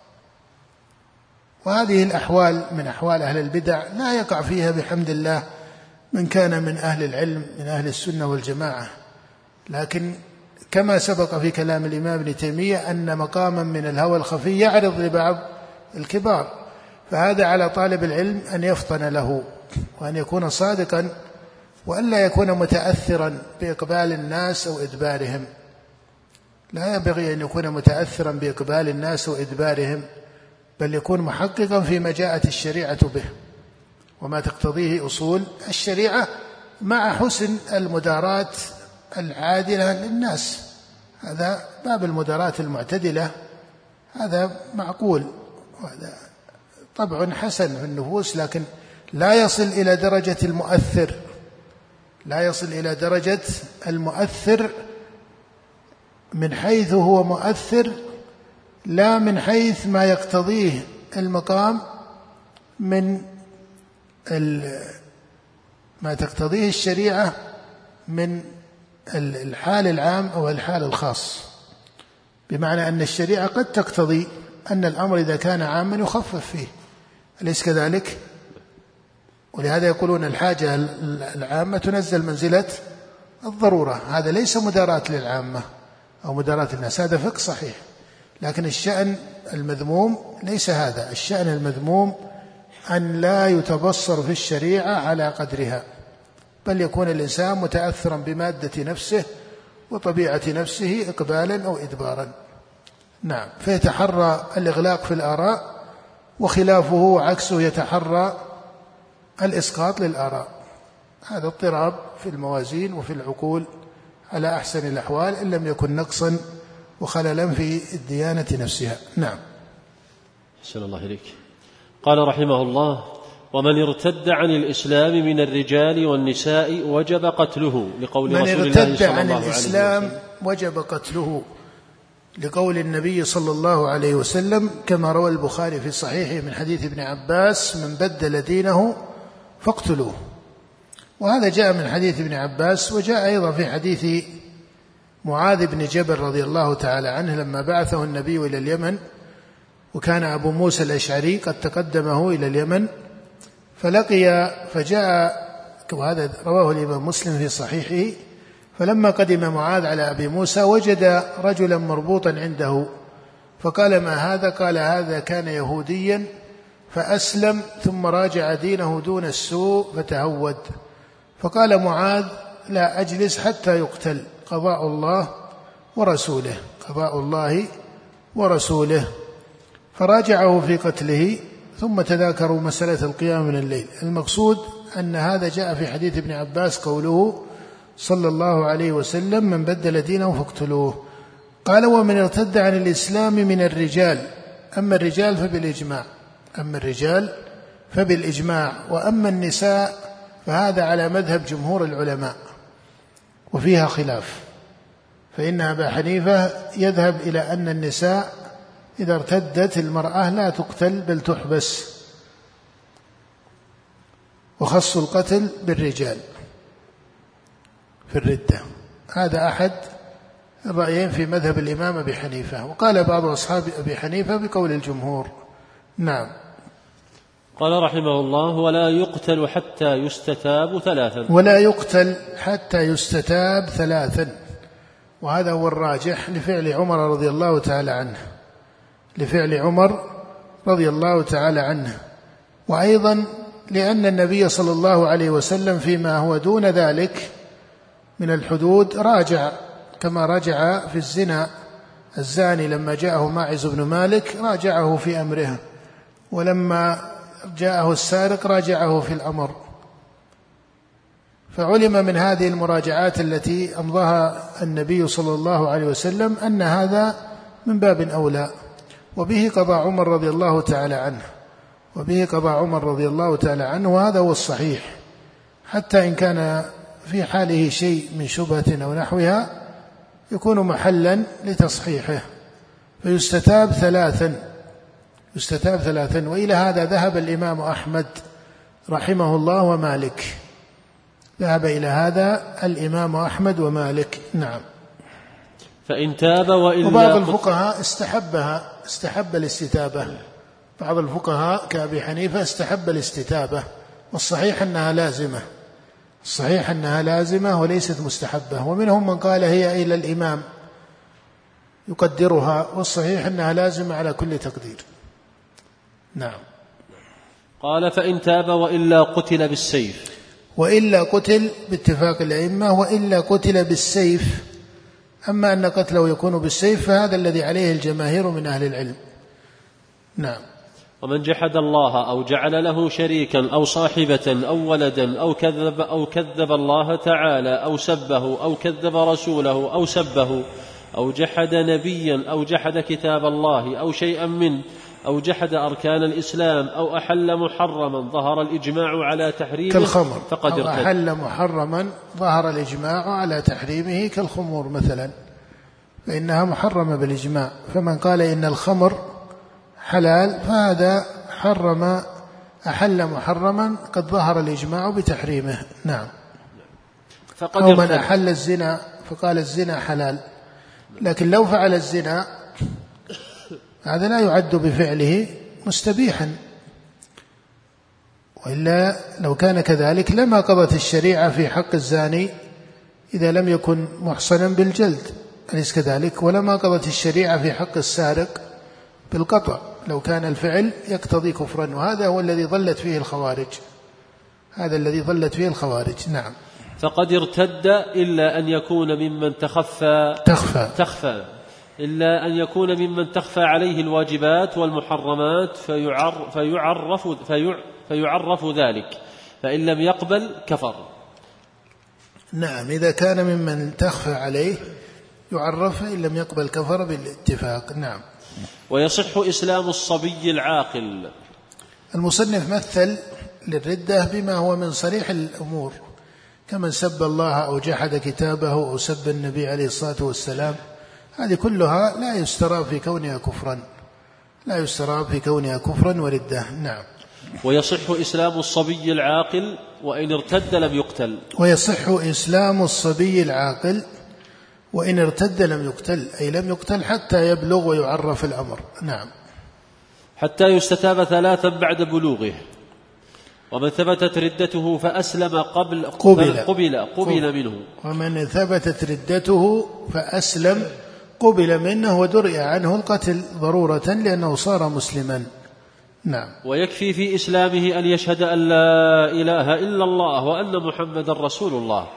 وهذه الأحوال من أحوال أهل البدع لا يقع فيها بحمد الله من كان من أهل العلم من أهل السنة والجماعة، لكن كما سبق في كلام الإمام ابن تيمية أن مقاما من الهوى الخفي يعرض لبعض الكبار، فهذا على طالب العلم أن يفطن له وأن يكون صادقا وألا يكون متأثرا بإقبال الناس أو إدبارهم. لا ينبغي أن يكون متأثرا بإقبال الناس وإدبارهم، بل يكون محققا فيما جاءت الشريعة به وما تقتضيه أصول الشريعة مع حسن المداراة العادلة للناس. هذا باب المداراة المعتدلة، هذا معقول وهذا طبع حسن في النفوس، لكن لا يصل إلى درجة المؤثر، لا يصل إلى درجة المؤثر من حيث هو مؤثر، لا من حيث ما يقتضيه المقام من ما تقتضيه الشريعة من الحال العام أو الحال الخاص، بمعنى أن الشريعة قد تقتضي أن الأمر إذا كان عاما يخفف فيه، أليس كذلك؟ ولهذا يقولون الحاجة العامة تنزل منزلة الضرورة، هذا ليس مداراة للعامة أو مداراة الناس، هذا فقه صحيح، لكن الشأن المذموم ليس هذا. الشأن المذموم أن لا يتبصر في الشريعة على قدرها، بل يكون الإنسان متأثرا بمادة نفسه وطبيعة نفسه إقبالا أو إدبارا. نعم، فيتحرى الإغلاق في الآراء، وخلافه عكسه يتحرى الإسقاط للآراء. هذا اضطراب في الموازين وفي العقول على أحسن الأحوال إن لم يكن نقصا وخللا في الديانة نفسها. نعم. أحسن الله إليك. قال رحمه الله: ومن ارتد عن الإسلام من الرجال والنساء وجب قتله، لقول رسول الله صلى الله عليه وسلم. من ارتد عن الإسلام وجب قتله، لقول النبي صلى الله عليه وسلم كما روى البخاري في صحيحه من حديث ابن عباس: من بدل دينه فاقتلوه. وهذا جاء من حديث ابن عباس، وجاء أيضا في حديث معاذ بن جبل رضي الله تعالى عنه لما بعثه النبي إلى اليمن، وكان أبو موسى الأشعري قد تقدمه إلى اليمن فلقي فجاء، وهذا رواه الإمام مسلم في صحيحه، فلما قدم معاذ على أبي موسى وجد رجلا مربوطا عنده فقال: ما هذا؟ قال: هذا كان يهوديا فأسلم ثم راجع دينه دون السوء فتهود. فقال معاذ: لا أجلس حتى يقتل. قضاء الله ورسوله قضاء الله ورسوله فراجعه في قتله، ثم تذاكروا مسألة القيام من الليل. المقصود أن هذا جاء في حديث ابن عباس قوله صلى الله عليه وسلم: من بدل دينه فاقتلوه. قال: ومن ارتد عن الإسلام من الرجال، أما الرجال فبالإجماع أما الرجال فبالإجماع وأما النساء فهذا على مذهب جمهور العلماء وفيها خلاف، فإن أبا حنيفة يذهب إلى أن النساء إذا ارتدت المرأة لا تقتل بل تحبس، وخص القتل بالرجال في الردة. هذا أحد الرأيين في مذهب الإمام أبي حنيفة. وقال بعض أصحاب أبي حنيفة بقول الجمهور. نعم. قال رحمه الله: ولا يقتل حتى يستتاب ثلاثا. ولا يقتل حتى يستتاب ثلاثا، وهذا هو الراجح لفعل عمر رضي الله تعالى عنه لفعل عمر رضي الله تعالى عنه وأيضا لأن النبي صلى الله عليه وسلم فيما هو دون ذلك من الحدود راجع، كما رجع في الزنا الزاني لما جاءه ماعز بن مالك راجعه في أمره، ولما جاءه السارق راجعه في الأمر. فعلم من هذه المراجعات التي أمضاها النبي صلى الله عليه وسلم أن هذا من باب أولى، وبه قضى عمر رضي الله تعالى عنه وبه قضى عمر رضي الله تعالى عنه وهذا هو الصحيح، حتى إن كان في حاله شيء من شبهة أو نحوها يكون محلا لتصحيحه. فيستتاب ثلاثا يستتاب ثلاثا وإلى هذا ذهب الإمام أحمد رحمه الله ومالك ذهب إلى هذا الإمام أحمد ومالك. نعم. فإن تاب وإلا. وبعض الفقهاء استحبها استحب الاستتابة بعض الفقهاء كأبي حنيفة استحب الاستتابة، والصحيح أنها لازمة الصحيح أنها لازمة وليست مستحبة، ومنهم من قال هي إلى الإمام يقدرها، والصحيح أنها لازمة على كل تقدير. نعم. قال: فإن تاب وإلا قتل بالسيف. وإلا قتل باتفاق الأئمة، وإلا قتل بالسيف. أما أن قتله يكون بالسيف فهذا الذي عليه الجماهير من أهل العلم. نعم. ومن جحد الله أو جعل له شريكا أو صاحبة أو ولدا أو كذب أو كذب الله تعالى أو سبه أو كذب رسوله أو سبه أو جحد نبيا أو جحد كتاب الله أو شيئا منه أو جحد أركان الإسلام أو أحل محرما ظهر الإجماع على تحريمه كالخمر، فقد ارتد. أو أحل محرما ظهر الإجماع على تحريمه كالخمور مثلا، فإنها محرمة بالإجماع. فمن قال إن الخمر حلال فهذا حرم أحل محرما قد ظهر الإجماع بتحريمه. نعم. فقد أو من ارتد. أحل الزنا فقال الزنا حلال، لكن لو فعل الزنا هذا لا يعد بفعله مستبيحا، وإلا لو كان كذلك لما قضت الشريعة في حق الزاني إذا لم يكن محصنا بالجلد، أليس كذلك؟ ولما قضت الشريعة في حق السارق بالقطع لو كان الفعل يقتضي كفرا، وهذا هو الذي ظلت فيه الخوارج هذا الذي ظلت فيه الخوارج. نعم. فقد ارتد إلا أن يكون ممن تخفى تخفى تخفى إلا أن يكون ممن تخفى عليه الواجبات والمحرمات فيعر فيعرف, في فيعرف ذلك، فإن لم يقبل كفر. نعم. إذا كان ممن تخفى عليه يعرف، إن لم يقبل كفر بالاتفاق. نعم. ويصح إسلام الصبي العاقل. المصنف مثل للردة بما هو من صريح الأمور، كمن سب الله أو جحد كتابه أو سب النبي عليه الصلاة والسلام، هذه كلها لا يستراب في كونها كفرا لا يستراب في كونها كفرا وردة. نعم. ويصح إسلام الصبي العاقل وإن ارتد لم يقتل. ويصح إسلام الصبي العاقل وإن ارتد لم يقتل، أي لم يقتل حتى يبلغ ويعرف الأمر. نعم. حتى يستتاب ثلاثا بعد بلوغه. ومن ثبتت ردته فأسلم قبل قبل, قبل, قبل منه. ومن ثبتت ردته فأسلم قبل منه ودرئ عنه القتل ضرورة لأنه صار مسلما. نعم. ويكفي في إسلامه أن يشهد أن لا إله إلا الله وأن محمد رسول الله،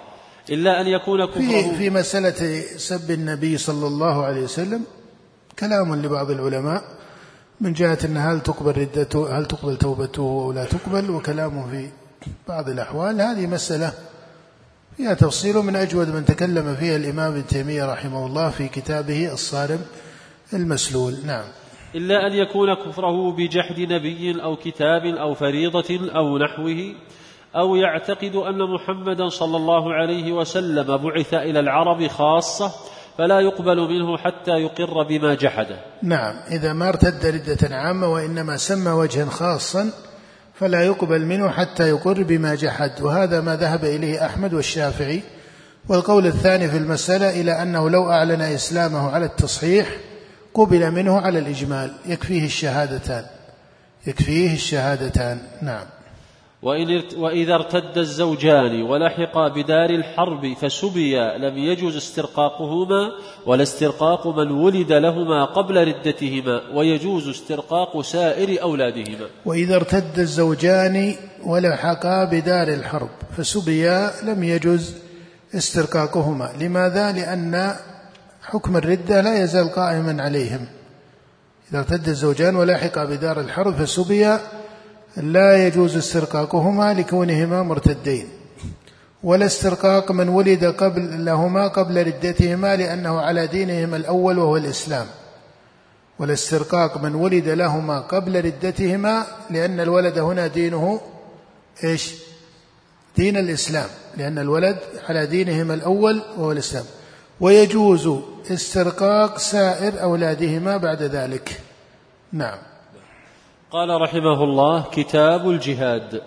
إلا أن يكون كفره في, في مسألة سب النبي صلى الله عليه وسلم كلام لبعض العلماء من جهة أن هل تقبل ردته، هل تقبل توبته أو لا تقبل، وكلامه في بعض الأحوال. هذه مسألة فيها تفصيل من أجود من تكلم فيها الإمام ابن تيمية رحمه الله في كتابه الصارم المسلول. نعم. إلا أن يكون كفره بجحد نبي أو كتاب أو فريضة أو نحوه، أو يعتقد أن محمدا صلى الله عليه وسلم بعث إلى العرب خاصة فلا يقبل منه حتى يقر بما جحد. نعم، إذا ما ارتد ردة عامة وإنما سمى وجها خاصا فلا يقبل منه حتى يقر بما جحد، وهذا ما ذهب إليه أحمد والشافعي. والقول الثاني في المسألة إلى أنه لو أعلن إسلامه على التصحيح قبل منه على الإجمال، يكفيه الشهادتان يكفيه الشهادتان. نعم. وإذا ارتد الزوجان ولحقا بدار الحرب فسبيا لم يجوز استرقاقهما ولا استرقاق من ولد لهما قبل ردتهما، ويجوز استرقاق سائر أولادهما. وإذا ارتد الزوجان ولحقا بدار الحرب فسبيا لم يجوز استرقاقهما. لماذا؟ لأن حكم الردة لا يزال قائما عليهم. إذا ارتد الزوجان ولحقا بدار الحرب فسبيا لا يجوز استرقاقهما لكونهما مرتدين، ولا استرقاق من ولد قبل لهما قبل ردتهما لأنه على دينهما الأول وهو الإسلام، ولا استرقاق من ولد لهما قبل ردتهما لأن الولد هنا دينه إيش؟ دين الإسلام، لأن الولد على دينهما الأول وهو الإسلام. ويجوز استرقاق سائر أولادهما بعد ذلك. نعم. قال رحمه الله: كتاب الجهاد.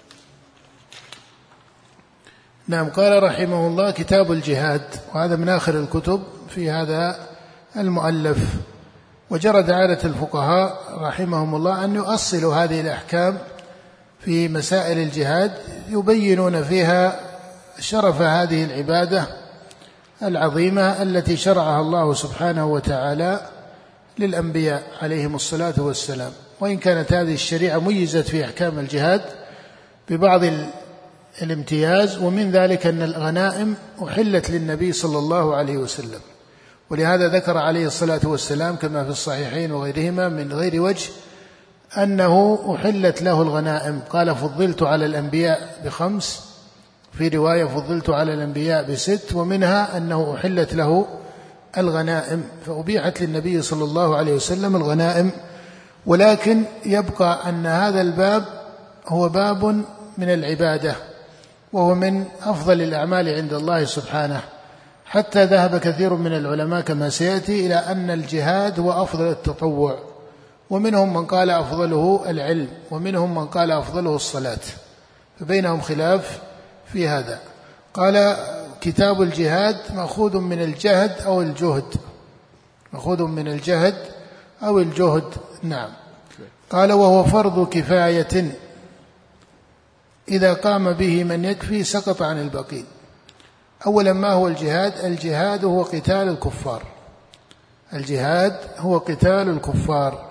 نعم، قال رحمه الله: كتاب الجهاد، وهذا من آخر الكتب في هذا المؤلف. وجرت عادة الفقهاء رحمهم الله أن يؤصلوا هذه الأحكام في مسائل الجهاد، يبينون فيها شرف هذه العبادة العظيمة التي شرعها الله سبحانه وتعالى للأنبياء عليهم الصلاة والسلام. وإن كانت هذه الشريعة ميزت في أحكام الجهاد ببعض الامتياز، ومن ذلك أن الغنائم أحلت للنبي صلى الله عليه وسلم، ولهذا ذكر عليه الصلاة والسلام كما في الصحيحين وغيرهما من غير وجه أنه أحلت له الغنائم. قال: فضلت على الأنبياء بخمس، في رواية فضلت على الأنبياء بست، ومنها أنه أحلت له الغنائم، فأبيحت للنبي صلى الله عليه وسلم الغنائم. ولكن يبقى أن هذا الباب هو باب من العبادة، وهو من أفضل الأعمال عند الله سبحانه، حتى ذهب كثير من العلماء كما سيأتي إلى أن الجهاد هو أفضل التطوع، ومنهم من قال أفضله العلم، ومنهم من قال أفضله الصلاة، فبينهم خلاف في هذا. قال: كتاب الجهاد مأخوذ من الجهد أو الجهد، مأخوذ من الجهد أو الجهد. نعم. قال: وهو فرض كفاية إذا قام به من يكفي سقط عن الباقين. أولا، ما هو الجهاد؟ الجهاد هو قتال الكفار، الجهاد هو قتال الكفار،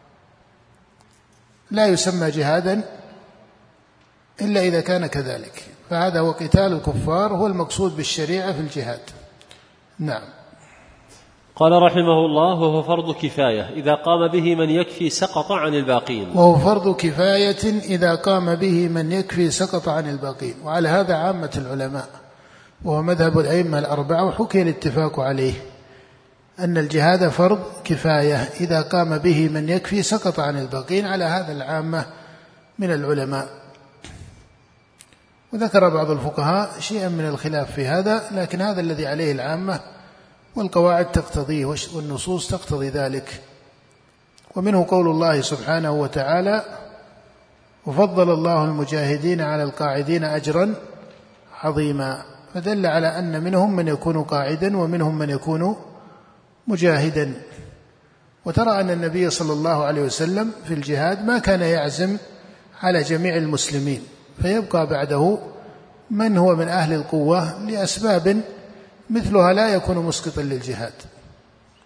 لا يسمى جهادا إلا إذا كان كذلك، فهذا هو قتال الكفار، هو المقصود بالشريعة في الجهاد. نعم. قال رحمه الله: وهو فرض كفاية إذا قام به من يكفي سقط عن الباقين. وهو فرض كفاية إذا قام به من يكفي سقط عن الباقين، وعلى هذا عامة العلماء، وهو مذهب الأئمة الأربعة، وحكي الاتفاق عليه أن الجهاد فرض كفاية إذا قام به من يكفي سقط عن الباقين، على هذا العامة من العلماء. وذكر بعض الفقهاء شيئا من الخلاف في هذا، لكن هذا الذي عليه العامة، والقواعد تقتضيه والنصوص تقتضي ذلك. ومنه قول الله سبحانه وتعالى: وفضل الله المجاهدين على القاعدين أجرا عظيما، فدل على أن منهم من يكون قاعدا ومنهم من يكون مجاهدا. وترى أن النبي صلى الله عليه وسلم في الجهاد ما كان يعزم على جميع المسلمين، فيبقى بعده من هو من أهل القوة لأسباب مثلها لا يكون مسقطا للجهاد،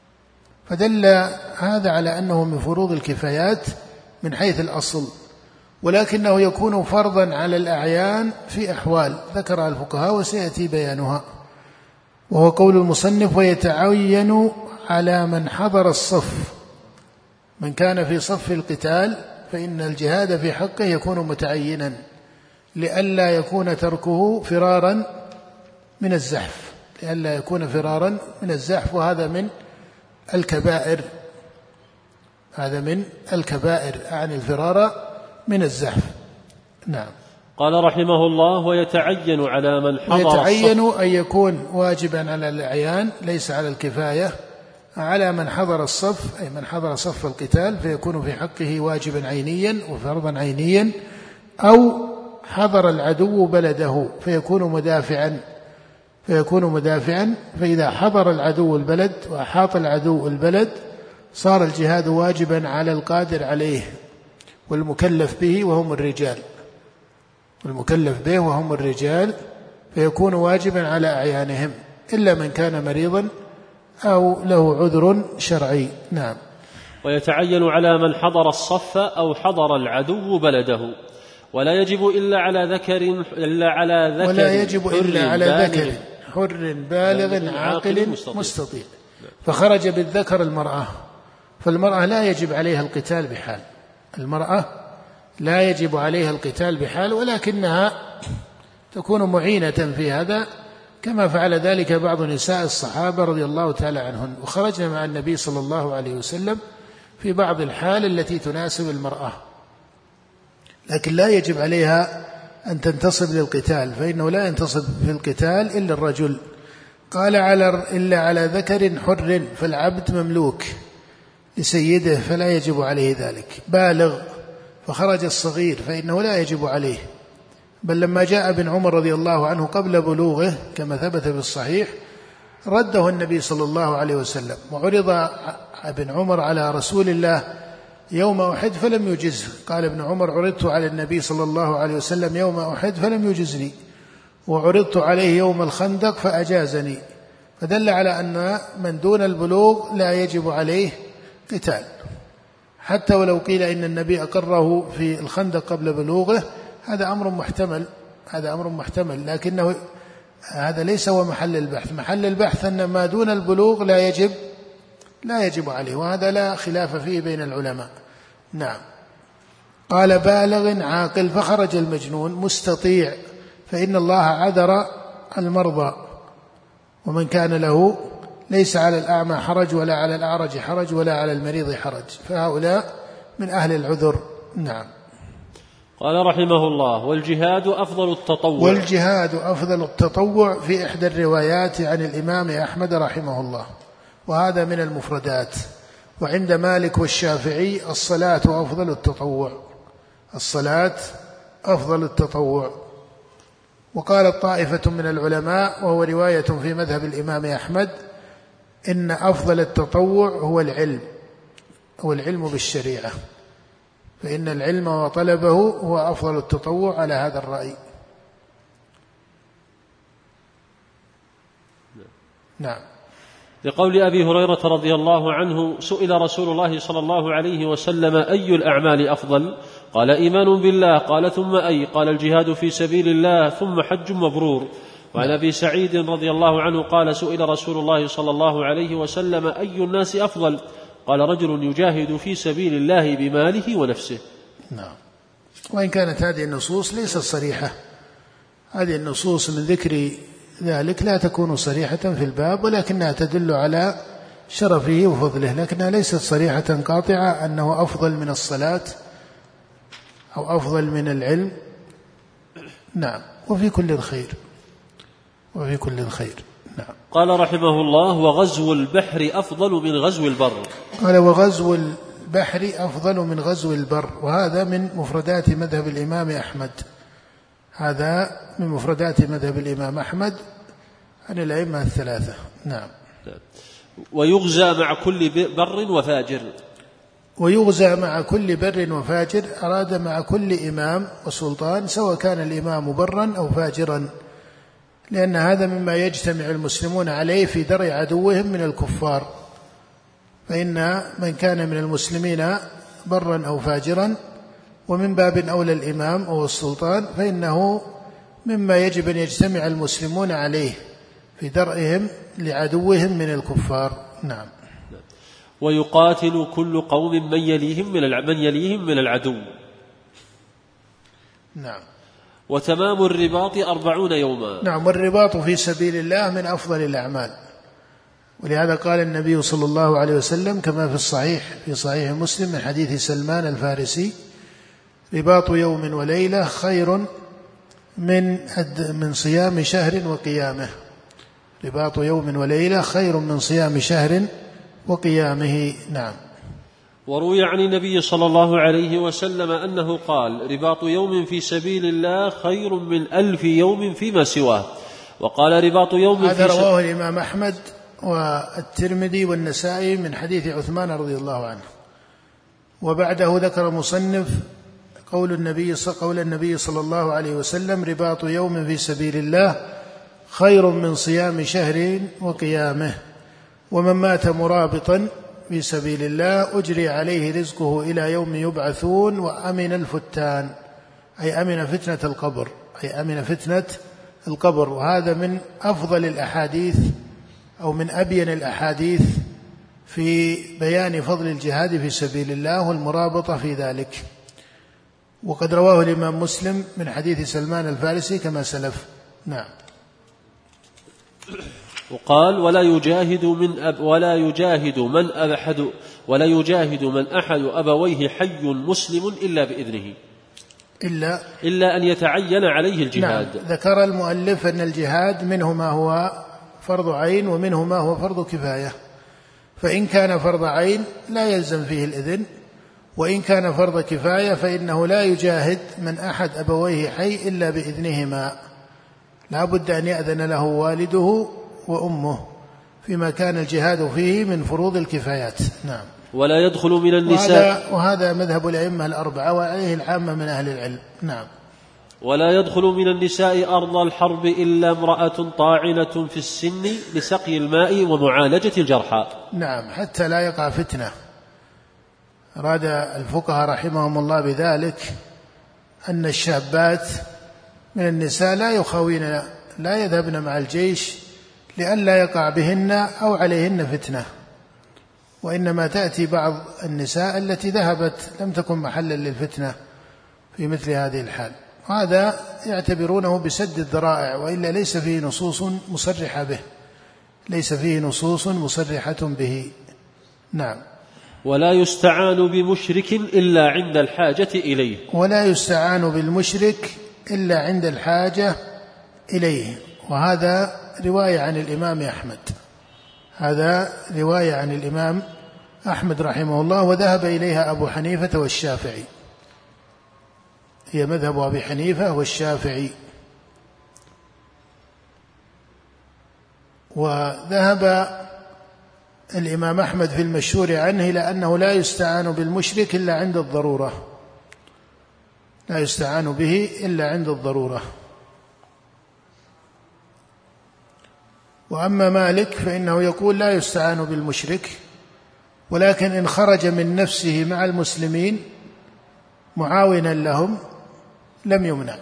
فدل هذا على أنه من فروض الكفايات من حيث الأصل. ولكنه يكون فرضا على الأعيان في أحوال ذكرها الفقهاء وسيأتي بيانها، وهو قول المصنف: ويتعين على من حضر الصف، من كان في صف القتال فإن الجهاد في حقه يكون متعينا لئلا يكون تركه فرارا من الزحف، لئلا يكون فرارا من الزحف، وهذا من الكبائر، هذا من الكبائر عن الفرار من الزحف. نعم. قال رحمه الله: ويتعين على من حضر ويتعين أن يكون واجبا على الأعيان ليس على الكفاية، على من حضر الصف أي من حضر صف القتال فيكون في حقه واجبا عينيا وفرضا عينيا، أو حضر العدو بلده فيكون مدافعا فيكون مدافعا فإذا حضر العدو البلد وأحاط العدو البلد صار الجهاد واجبا على القادر عليه والمكلف به وهم الرجال والمكلف به وهم الرجال فيكون واجبا على أعيانهم إلا من كان مريضا أو له عذر شرعي. نعم. ويتعين على من حضر الصف أو حضر العدو بلده، ولا يجب إلا على ذكر إلا على ذكر ولا يجب إلا على ذكر حر بالغ عاقل مستطيع. فخرج بالذكر المرأة، فالمرأة لا يجب عليها القتال بحال، المرأة لا يجب عليها القتال بحال، ولكنها تكون معينة في هذا كما فعل ذلك بعض نساء الصحابة رضي الله تعالى عنهن، وخرجنا مع النبي صلى الله عليه وسلم في بعض الحال التي تناسب المرأة، لكن لا يجب عليها أن تنتصب للقتال، فإنه لا ينتصب في القتال إلا الرجل. قال على إلا على ذكر حر، فالعبد مملوك لسيده فلا يجب عليه ذلك. بالغ، فخرج الصغير فإنه لا يجب عليه، بل لما جاء ابن عمر رضي الله عنه قبل بلوغه كما ثبت في الصحيح رده النبي صلى الله عليه وسلم، وعرض ابن عمر على رسول الله يوم أحد فلم يجزه. قال ابن عمر: عرضت على النبي صلى الله عليه وسلم يوم أحد فلم يجزني، وعرضت عليه يوم الخندق فأجازني. فدل على أن من دون البلوغ لا يجب عليه قتال، حتى ولو قيل إن النبي أقره في الخندق قبل بلوغه، هذا أمر محتمل هذا أمر محتمل لكنه هذا ليس هو محل البحث. محل البحث أن ما دون البلوغ لا يجب لا يجب عليه، وهذا لا خلاف فيه بين العلماء. نعم. قال: بالغ عاقل، فخرج المجنون مستطيع، فإن الله عذر المرضى، ومن كان له ليس على الأعمى حرج ولا على الأعرج حرج ولا على المريض حرج، فهؤلاء من أهل العذر. نعم. قال رحمه الله: والجهاد أفضل التطوع. والجهاد أفضل التطوع في إحدى الروايات عن الإمام أحمد رحمه الله، وهذا من المفردات. وعند مالك والشافعي الصلاة أفضل التطوع، الصلاة أفضل التطوع. وقال طائفة من العلماء وهو رواية في مذهب الإمام أحمد إن أفضل التطوع هو العلم هو العلم بالشريعة، فإن العلم وطلبه هو أفضل التطوع على هذا الرأي. نعم. لقول أبي هريرة رضي الله عنه: سئل رسول الله صلى الله عليه وسلم: أي الأعمال أفضل؟ قال: إيمان بالله. قال: ثم أي؟ قال: الجهاد في سبيل الله، ثم حج مبرور. وعن أبي سعيد رضي الله عنه قال: سئل رسول الله صلى الله عليه وسلم: أي الناس أفضل؟ قال: رجل يجاهد في سبيل الله بماله ونفسه. نعم. وإن كانت هذه النصوص ليست صريحة، هذه النصوص من ذكر ذلك لا تكون صريحة في الباب، ولكنها تدل على شرفه وفضله، لكنها ليست صريحة قاطعة أنه أفضل من الصلاة أو أفضل من العلم. نعم. وفي كل الخير وفي كل الخير. نعم. قال رحمه الله: وغزو البحر أفضل من غزو البر. قال: وغزو البحر أفضل من غزو البر، وهذا من مفردات مذهب الإمام أحمد هذا من مفردات مذهب الإمام أحمد عن الأئمة الثلاثة. نعم. ويغزى مع كل بر وفاجر. ويغزى مع كل بر وفاجر، أراد مع كل إمام وسلطان سواء كان الإمام برا أو فاجرا، لأن هذا مما يجتمع المسلمون عليه في درء عدوهم من الكفار، فإن من كان من المسلمين برا أو فاجرا ومن باب أولى الإمام أو السلطان، فإنه مما يجب أن يجتمع المسلمون عليه في درئهم لعدوهم من الكفار. نعم. ويقاتل كل قوم من يليهم من من يليهم من العدو. نعم. وتمام الرباط أربعون يوما. نعم. والرباط في سبيل الله من أفضل الأعمال، ولهذا قال النبي صلى الله عليه وسلم كما في الصحيح في صحيح مسلم من حديث سلمان الفارسي: رباط يوم وليلة خير من من صيام شهر وقيامه. رباط يوم وليلة خير من صيام شهر وقيامه. نعم. وروي عن النبي صلى الله عليه وسلم أنه قال: رباط يوم في سبيل الله خير من ألف يوم فيما سواه. وقال: رباط يوم هذا في رواه الإمام أحمد والترمذي والنسائي من حديث عثمان رضي الله عنه. وبعده ذكر مصنف قول النبي قول النبي صلى الله عليه وسلم: رباط يوم في سبيل الله خير من صيام شهر وقيامه. ومن مات مرابطا في سبيل الله أجري عليه رزقه إلى يوم يبعثون وأمن الفتان، أي أمن فتنة القبر، أي أمن فتنة القبر. وهذا من أفضل الأحاديث أو من أبين الأحاديث في بيان فضل الجهاد في سبيل الله والمرابطة في ذلك. وقد رواه الإمام مسلم من حديث سلمان الفارسي كما سلف. نعم. وقال: ولا يجاهد من أب ولا يجاهد من أحد ولا يجاهد من أحد أبويه حي مسلم إلا بإذنه، إلا إلا أن يتعين عليه الجهاد. نعم. ذكر المؤلف أن الجهاد منه ما هو فرض عين ومنه ما هو فرض كفاية، فإن كان فرض عين لا يلزم فيه الإذن، وإن كان فرض كفاية فإنه لا يجاهد من أحد أبويه حي إلا بإذنهما، لا بد أن يأذن له والده وأمه فيما كان الجهاد فيه من فروض الكفايات. نعم. ولا يدخل من النساء، وهذا, وهذا مذهب الأئمة الأربعة وعليه العامة من أهل العلم. نعم. ولا يدخل من النساء أرض الحرب إلا امرأة طاعنة في السن لسقي الماء ومعالجة الجرحى. نعم، حتى لا يقع فتنة. أراد الفقهاء رحمهم الله بذلك أن الشابات من النساء لا يخاوين لا يذهبن مع الجيش لئلا يقع بهن أو عليهن فتنة، وإنما تأتي بعض النساء التي ذهبت لم تكن محلا للفتنة في مثل هذه الحال، وهذا يعتبرونه بسد الذرائع، وإلا ليس فيه نصوص مصرحة به ليس فيه نصوص مصرحة به. نعم. ولا يستعان بمشرك إلا عند الحاجة إليه. ولا يستعان بالمشرك إلا عند الحاجة إليه، وهذا رواية عن الإمام أحمد هذا رواية عن الإمام أحمد رحمه الله، وذهب إليها أبو حنيفة والشافعي، هي مذهب أبي حنيفة والشافعي. وذهب الإمام أحمد في المشهور عنه إلى أنه لا يستعان بالمشرك إلا عند الضرورة لا يستعان به إلا عند الضرورة. وأما مالك فإنه يقول لا يستعان بالمشرك، ولكن إن خرج من نفسه مع المسلمين معاونا لهم لم يمنع،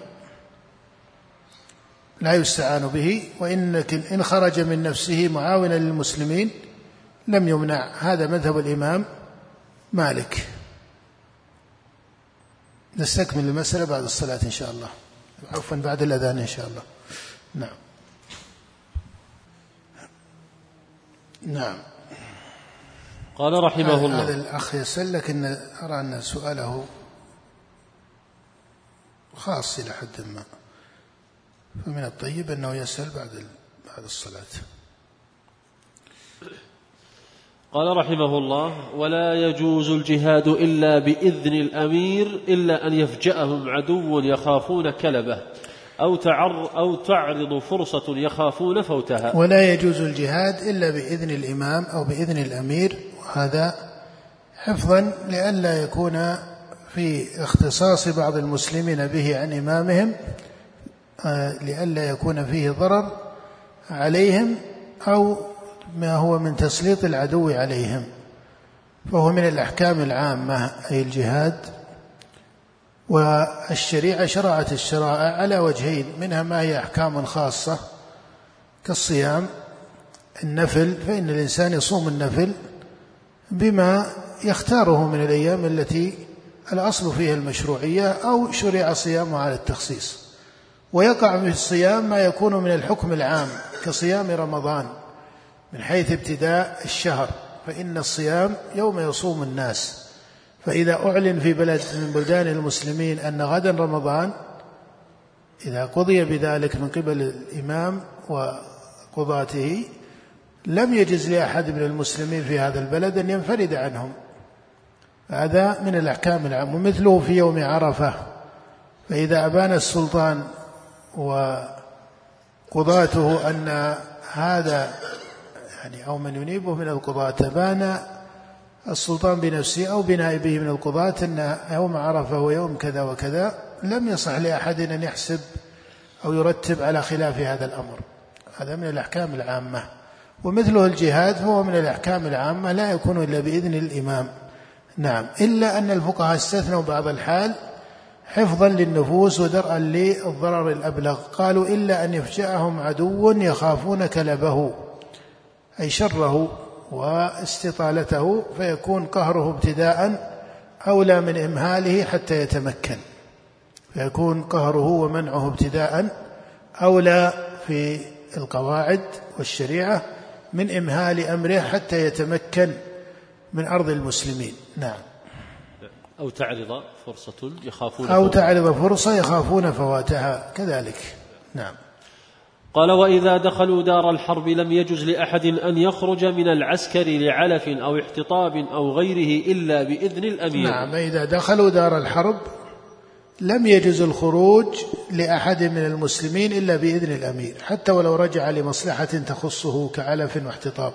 لا يستعان به، وإنك إن خرج من نفسه معاونا للمسلمين لم يمنع. هذا مذهب الإمام مالك. نستكمل المسألة بعد الصلاة إن شاء الله، عفوا بعد الأذان إن شاء الله. نعم. نعم. قال رحمه الله: هذا الأخ يسأل، لكن أرى أن سؤاله خاص إلى حد ما، فمن الطيب أنه يسأل بعد بعد الصلاة. قال رحمه الله: ولا يجوز الجهاد إلا بإذن الأمير إلا أن يفجأهم عدو يخافون كلبه أو تعر أو تعرض فرصة يخافون فوتها. ولا يجوز الجهاد إلا بإذن الإمام أو بإذن الأمير، وهذا حفظا لئلا يكون في اختصاص بعض المسلمين به عن إمامهم، لئلا يكون فيه ضرر عليهم أو ما هو من تسليط العدو عليهم، فهو من الأحكام العامة، أي الجهاد والشريعة شرعت الشرائع على وجهين، منها ما هي أحكام خاصة كالصيام النفل، فإن الإنسان يصوم النفل بما يختاره من الأيام التي الأصل فيها المشروعية أو شرع صيامه على التخصيص. ويقع في الصيام ما يكون من الحكم العام كصيام رمضان من حيث ابتداء الشهر، فإن الصيام يوم يصوم الناس، فإذا أعلن في بلد من بلدان المسلمين أن غدا رمضان، إذا قضي بذلك من قبل الإمام وقضاته، لم يجز لأحد من المسلمين في هذا البلد أن ينفرد عنهم. هذا من الأحكام العامة. ومثله في يوم عرفة، فإذا أبان السلطان وقضاته أن هذا يعني أو من ينيبه من القضاة، أبان السلطان بنفسه أو بنائبه من القضاة أن يوم عرفة ويوم كذا وكذا، لم يصح لأحد أن يحسب أو يرتب على خلاف هذا الأمر. هذا من الأحكام العامة. ومثله الجهاد هو من الأحكام العامة، لا يكون إلا بإذن الإمام. نعم، إلا أن الفقهاء استثنوا بعض الحال حفظا للنفوس ودرءا للضرر الأبلغ، قالوا إلا أن يفجأهم عدو يخافون كلبه، أي شره واستطالته، فيكون قهره ابتداء أولى من إمهاله حتى يتمكن، فيكون قهره ومنعه ابتداء أولى في القواعد والشريعة من إمهال أمره حتى يتمكن من أرض المسلمين. نعم. أو تعرض فرصة يخافون أو تعرض فرصة يخافون فواتها كذلك. نعم. قال: وإذا دخلوا دار الحرب لم يجز لأحد أن يخرج من العسكر لعلف أو احتطاب أو غيره إلا بإذن الأمير. نعم، إذا دخلوا دار الحرب لم يجز الخروج لأحد من المسلمين إلا بإذن الأمير، حتى ولو رجع لمصلحة تخصه كعلف واحتطاب.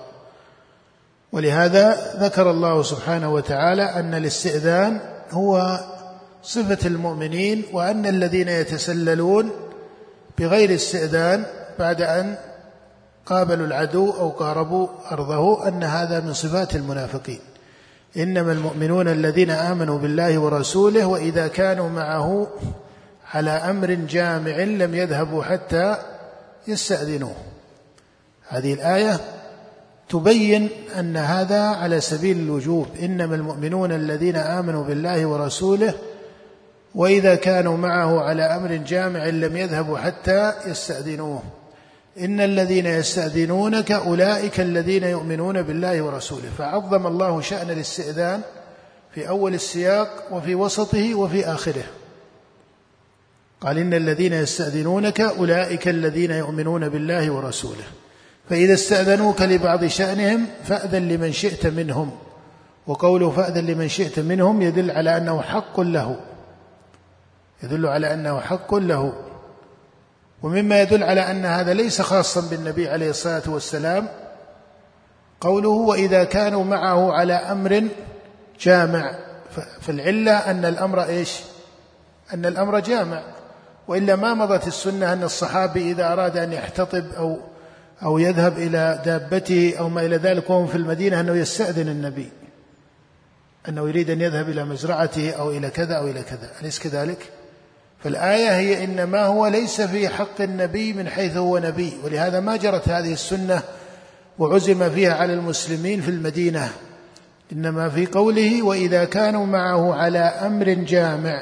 ولهذا ذكر الله سبحانه وتعالى أن الاستئذان هو صفة المؤمنين، وأن الذين يتسللون بغير استئذان بعد أن قابلوا العدو أو قاربوا أرضه أن هذا من صفات المنافقين. إنما المؤمنون الذين آمنوا بالله ورسوله وإذا كانوا معه على أمر جامع لم يذهبوا حتى يستأذنوه. هذه الآية تبين أن هذا على سبيل الوجوب. إنما المؤمنون الذين آمنوا بالله ورسوله وإذا كانوا معه على أمر جامع لم يذهبوا حتى يستأذنوه. إن الذين يستأذنونك أولئك الذين يؤمنون بالله ورسوله. فعظم الله شأن الاستئذان في أول السياق وفي وسطه وفي آخره. قال: إن الذين يستأذنونك أولئك الذين يؤمنون بالله ورسوله، فإذا استأذنوك لبعض شأنهم فأذن لمن شئت منهم. وقوله فأذن لمن شئت منهم يدل على أنه حق له، يدل على أنه حق له. ومما يدل على أن هذا ليس خاصا بالنبي عليه الصلاة والسلام قوله: وإذا كانوا معه على أمر جامع. فالعلة أن الأمر إيش؟ أن الأمر جامع، وإلا ما مضت السنة أن الصحابي إذا أراد أن يحتطب أو أو يذهب إلى دابته أو ما إلى ذلك وهم في المدينة أنه يستأذن النبي، أنه يريد أن يذهب إلى مزرعته أو إلى كذا أو إلى كذا، أليس كذلك؟ فالآية هي إنما هو ليس في حق النبي من حيث هو نبي، ولهذا ما جرت هذه السنة وعزم فيها على المسلمين في المدينة، إنما في قوله: وإذا كانوا معه على أمر جامع،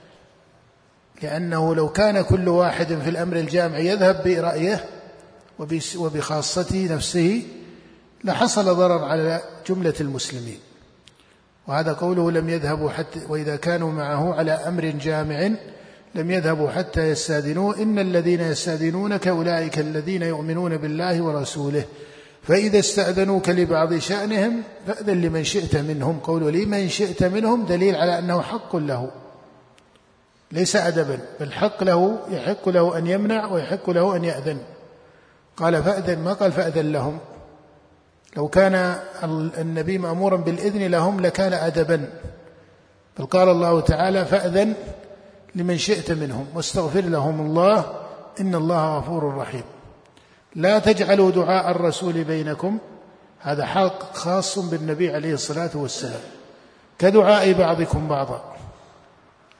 لأنه لو كان كل واحد في الأمر الجامع يذهب برأيه وبخاصته نفسه لحصل ضرر على جملة المسلمين. وهذا قوله لم يذهبوا حتى وإذا كانوا معه على أمر جامع لم يذهبوا حتى يستأذنوه. إن الذين يستأذنونك أولئك الذين يؤمنون بالله ورسوله فإذا استأذنوك لبعض شأنهم فأذن لمن شئت منهم. قوله لمن شئت منهم دليل على أنه حق له، ليس أدبا، بل حق له، يحق له أن يمنع ويحق له أن يأذن. قال فأذن، ما قال فأذن لهم. لو كان النبي مأمورا بالإذن لهم لكان أدبا، بل قال الله تعالى فأذن لمن شئت منهم واستغفر لهم الله إن الله غفور رحيم. لا تجعلوا دعاء الرسول بينكم، هذا حق خاص بالنبي عليه الصلاة والسلام، كدعاء بعضكم بعضا.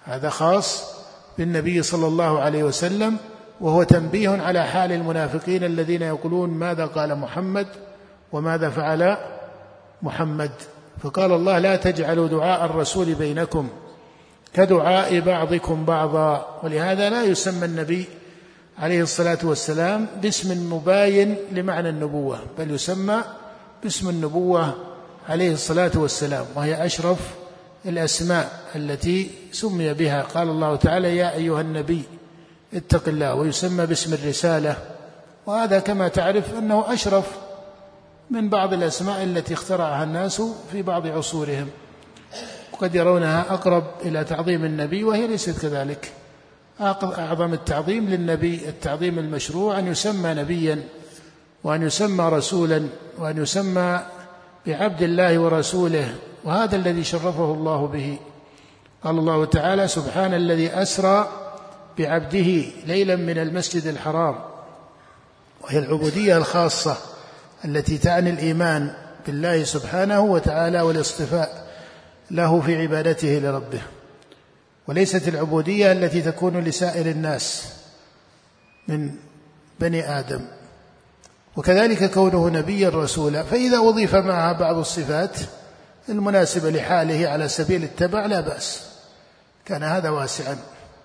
هذا خاص بالنبي صلى الله عليه وسلم، وهو تنبيه على حال المنافقين الذين يقولون ماذا قال محمد وماذا فعل محمد. فقال الله لا تجعلوا دعاء الرسول بينكم كدعاء بعضكم بعضا. ولهذا لا يسمى النبي عليه الصلاة والسلام باسم مباين لمعنى النبوة، بل يسمى باسم النبوة عليه الصلاة والسلام، وهي أشرف الأسماء التي سمي بها. قال الله تعالى يا أيها النبي اتق الله، ويسمى باسم الرسالة، وهذا كما تعرف أنه أشرف من بعض الأسماء التي اخترعها الناس في بعض عصورهم، وقد يرونها أقرب إلى تعظيم النبي وهي ليست كذلك. أعظم التعظيم للنبي التعظيم المشروع أن يسمى نبيا، وأن يسمى رسولا، وأن يسمى بعبد الله ورسوله، وهذا الذي شرفه الله به. قال الله تعالى سبحان الذي أسرى بعبده ليلا من المسجد الحرام، وهي العبودية الخاصة التي تعني الإيمان بالله سبحانه وتعالى والاصطفاء له في عبادته لربه، وليست العبودية التي تكون لسائر الناس من بني آدم. وكذلك كونه نبيا رسولا، فإذا أضيف معها بعض الصفات المناسبة لحاله على سبيل التبع لا بأس، كان هذا واسعا.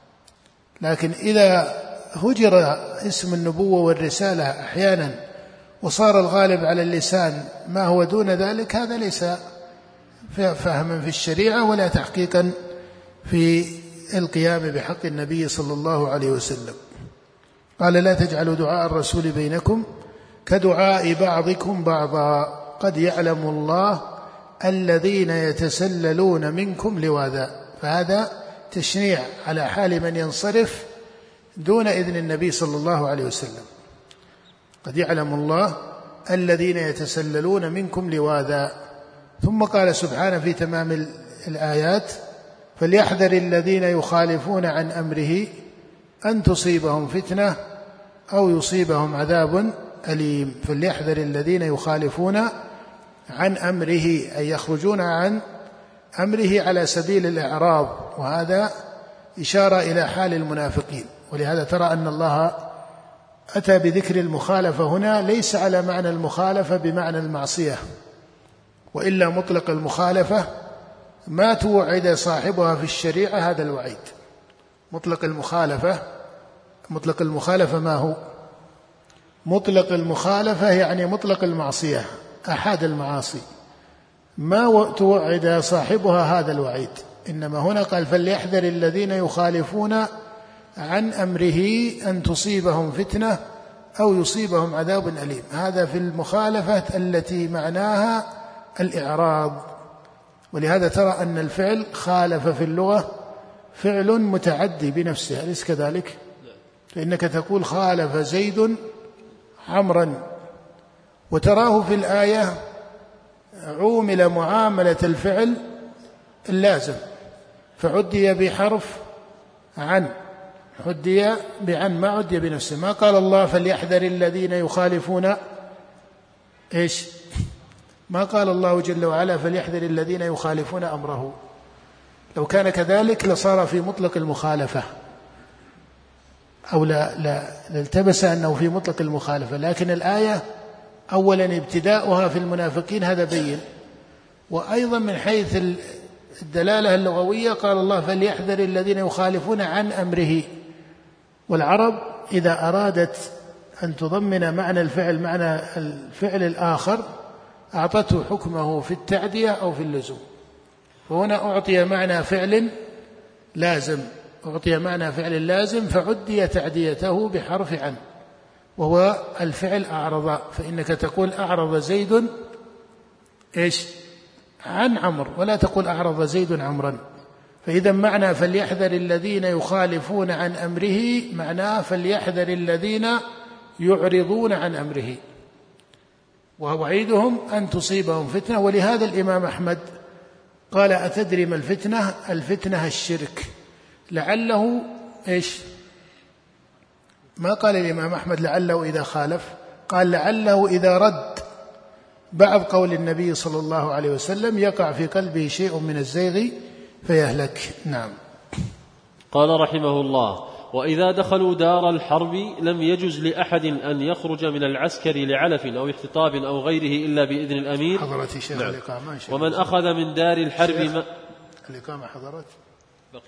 لكن إذا هجر اسم النبوة والرسالة أحيانا وصار الغالب على اللسان ما هو دون ذلك، هذا ليس فهما في الشريعة ولا تحقيقا في القيام بحق النبي صلى الله عليه وسلم. قال لا تجعلوا دعاء الرسول بينكم كدعاء بعضكم بعضا قد يعلم الله الذين يتسللون منكم لواذا. فهذا تشنيع على حال من ينصرف دون إذن النبي صلى الله عليه وسلم. قد يعلم الله الذين يتسللون منكم لواذا. ثم قال سبحانه في تمام الآيات فليحذر الذين يخالفون عن أمره أن تصيبهم فتنة أو يصيبهم عذاب أليم. فليحذر الذين يخالفون عن أمره أي يخرجون عن أمره على سبيل الإعراض، وهذا إشارة إلى حال المنافقين. ولهذا ترى أن الله أتى بذكر المخالفة هنا ليس على معنى المخالفة بمعنى المعصية، وإلا مطلق المخالفة ما توعد صاحبها في الشريعة هذا الوعيد. مطلق المخالفة مطلق المخالفة ما هو؟ مطلق المخالفة يعني مطلق المعصية، أحد المعاصي ما توعد صاحبها هذا الوعيد. إنما هنا قال فليحذر الذين يخالفون عن أمره أن تصيبهم فتنة أو يصيبهم عذاب أليم. هذا في المخالفة التي معناها الإعراض. ولهذا ترى أن الفعل خالف في اللغة فعل متعدي بنفسه، أليس كذلك؟ فإنك تقول خالف زيد عمرا، وتراه في الآية عومل معاملة الفعل اللازم فعدي بحرف عن، عدي بعن ما عدي بنفسه. ما قال الله فليحذر الذين يخالفون إيش؟ ما قال الله جل وعلا فليحذر الذين يخالفون أمره. لو كان كذلك لصار في مطلق المخالفة، أو لا لا لالتبس أنه في مطلق المخالفة. لكن الآية أولا ابتداؤها في المنافقين هذا بين، وأيضا من حيث الدلالة اللغوية قال الله فليحذر الذين يخالفون عن أمره. والعرب إذا أرادت أن تضمن معنى الفعل معنى الفعل الآخر أعطته حكمه في التعدية أو في اللزوم. وهنا أعطي معنى فعل لازم أعطي معنى فعل لازم فعدي تعديته بحرف عن، وهو الفعل أعرض. فإنك تقول أعرض زيد إيش؟ عن عمر، ولا تقول أعرض زيد عمرا. فإذا معنى فليحذر الذين يخالفون عن أمره معناه فليحذر الذين يعرضون عن أمره، ووعيدهم أن تصيبهم فتنة. ولهذا الإمام أحمد قال أتدري ما الفتنة؟ الفتنة الشرك. لعله إيش؟ ما قال الإمام أحمد لعله إذا خالف، قال لعله إذا رد بعض قول النبي صلى الله عليه وسلم يقع في قلبه شيء من الزيغ فيهلك. نعم. قال رحمه الله: وإذا دخلوا دار الحرب لم يجز لأحد أن يخرج من العسكر لعلف أو احتطاب أو غيره إلا بإذن الأمير. حضرت شيخ نعم. الإقامة. ومن أخذ من دار الحرب ما الإقامة حضرت بقي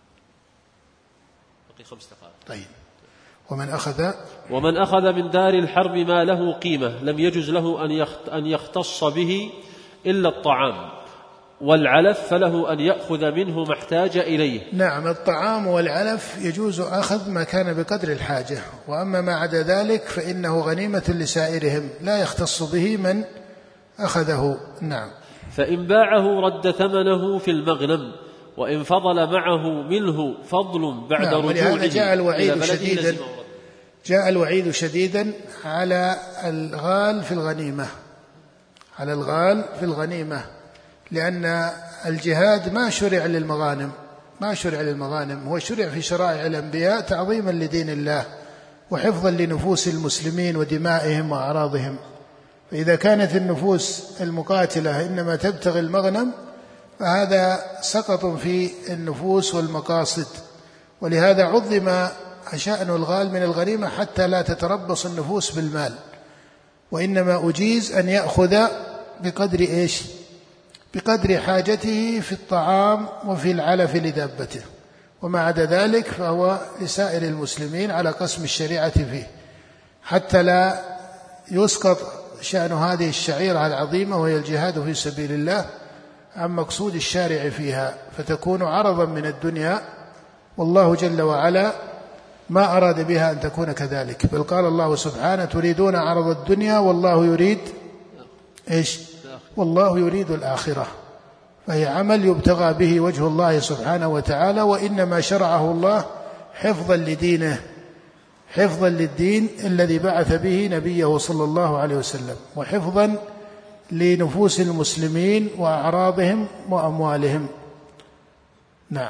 بقي خمس دقائق. طيب. ومن أخذ ومن أخذ من دار الحرب ما له قيمة لم يجز له أن يختص به إلا الطعام والعلف، فله أن يأخذ منه ما احتاج إليه. نعم، الطعام والعلف يجوز أخذ ما كان بقدر الحاجة، وأما ما عدا ذلك فإنه غنيمة لسائرهم لا يختص به من أخذه. نعم. فإن باعه رد ثمنه في المغنم، وإن فضل معه منه فضل بعد نعم. رجوعه ولهذا جاء الوعيد شديدا لزمه. جاء الوعيد شديدا على الغال في الغنيمة على الغال في الغنيمة لأن الجهاد ما شرع للمغانم ما شرع للمغانم هو شرع في شرائع الأنبياء تعظيما لدين الله وحفظا لنفوس المسلمين ودمائهم وأعراضهم. فإذا كانت النفوس المقاتلة إنما تبتغي المغنم فهذا سقط في النفوس والمقاصد، ولهذا عظم شأن الغال من الغنيمة حتى لا تتربص النفوس بالمال، وإنما أجيز أن يأخذ بقدر إيش؟ بقدر حاجته في الطعام وفي العلف لدابته، وما عدا ذلك فهو لسائر المسلمين على قسم الشريعة فيه، حتى لا يسقط شأن هذه الشعيرة العظيمة وهي الجهاد في سبيل الله عن مقصود الشارع فيها، فتكون عرضا من الدنيا، والله جل وعلا ما أراد بها أن تكون كذلك، بل قال الله سبحانه: تريدون عرض الدنيا والله يريد إيش؟ والله يريد الآخرة. فهي عمل يبتغى به وجه الله سبحانه وتعالى، وإنما شرعه الله حفظا لدينه، حفظا للدين الذي بعث به نبيه صلى الله عليه وسلم، وحفظا لنفوس المسلمين وأعراضهم وأموالهم. نعم.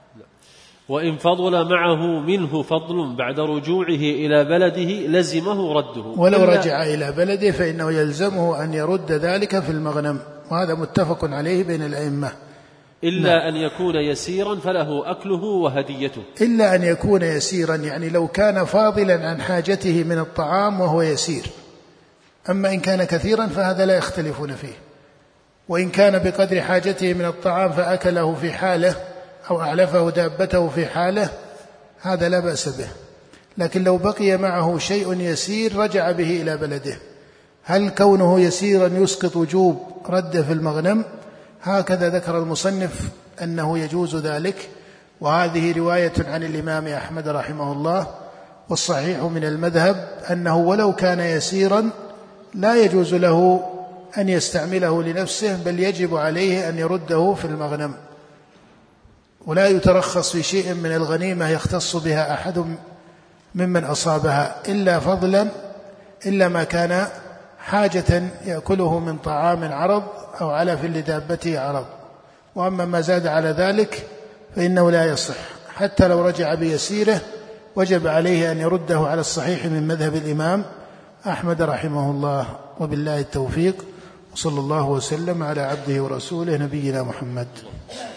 وإن فضل معه منه فضل بعد رجوعه إلى بلده لزمه رده، ولو رجع إلى بلده فإنه يلزمه أن يرد ذلك في المغنم، وهذا متفق عليه بين الأئمة. إلا نعم. أن يكون يسيرا فله أكله وهديته. إلا أن يكون يسيرا، يعني لو كان فاضلا عن حاجته من الطعام وهو يسير. أما إن كان كثيرا فهذا لا يختلفون فيه، وإن كان بقدر حاجته من الطعام فأكله في حاله أو أعلفه دابته في حاله هذا لا بأس به. لكن لو بقي معه شيء يسير رجع به إلى بلده، هل كونه يسيرا يسقط وجوب رده في المغنم؟ هكذا ذكر المصنف أنه يجوز ذلك، وهذه رواية عن الإمام أحمد رحمه الله، والصحيح من المذهب أنه ولو كان يسيرا لا يجوز له أن يستعمله لنفسه، بل يجب عليه أن يرده في المغنم، ولا يترخص في شيء من الغنيمة يختص بها أحد ممن أصابها إلا فضلا إلا ما كان حاجة يأكله من طعام عرض أو علف لدابته عرض، وأما ما زاد على ذلك فإنه لا يصح. حتى لو رجع بيسيره وجب عليه أن يرده على الصحيح من مذهب الإمام أحمد رحمه الله. وبالله التوفيق، وصلى الله وسلم على عبده ورسوله نبينا محمد.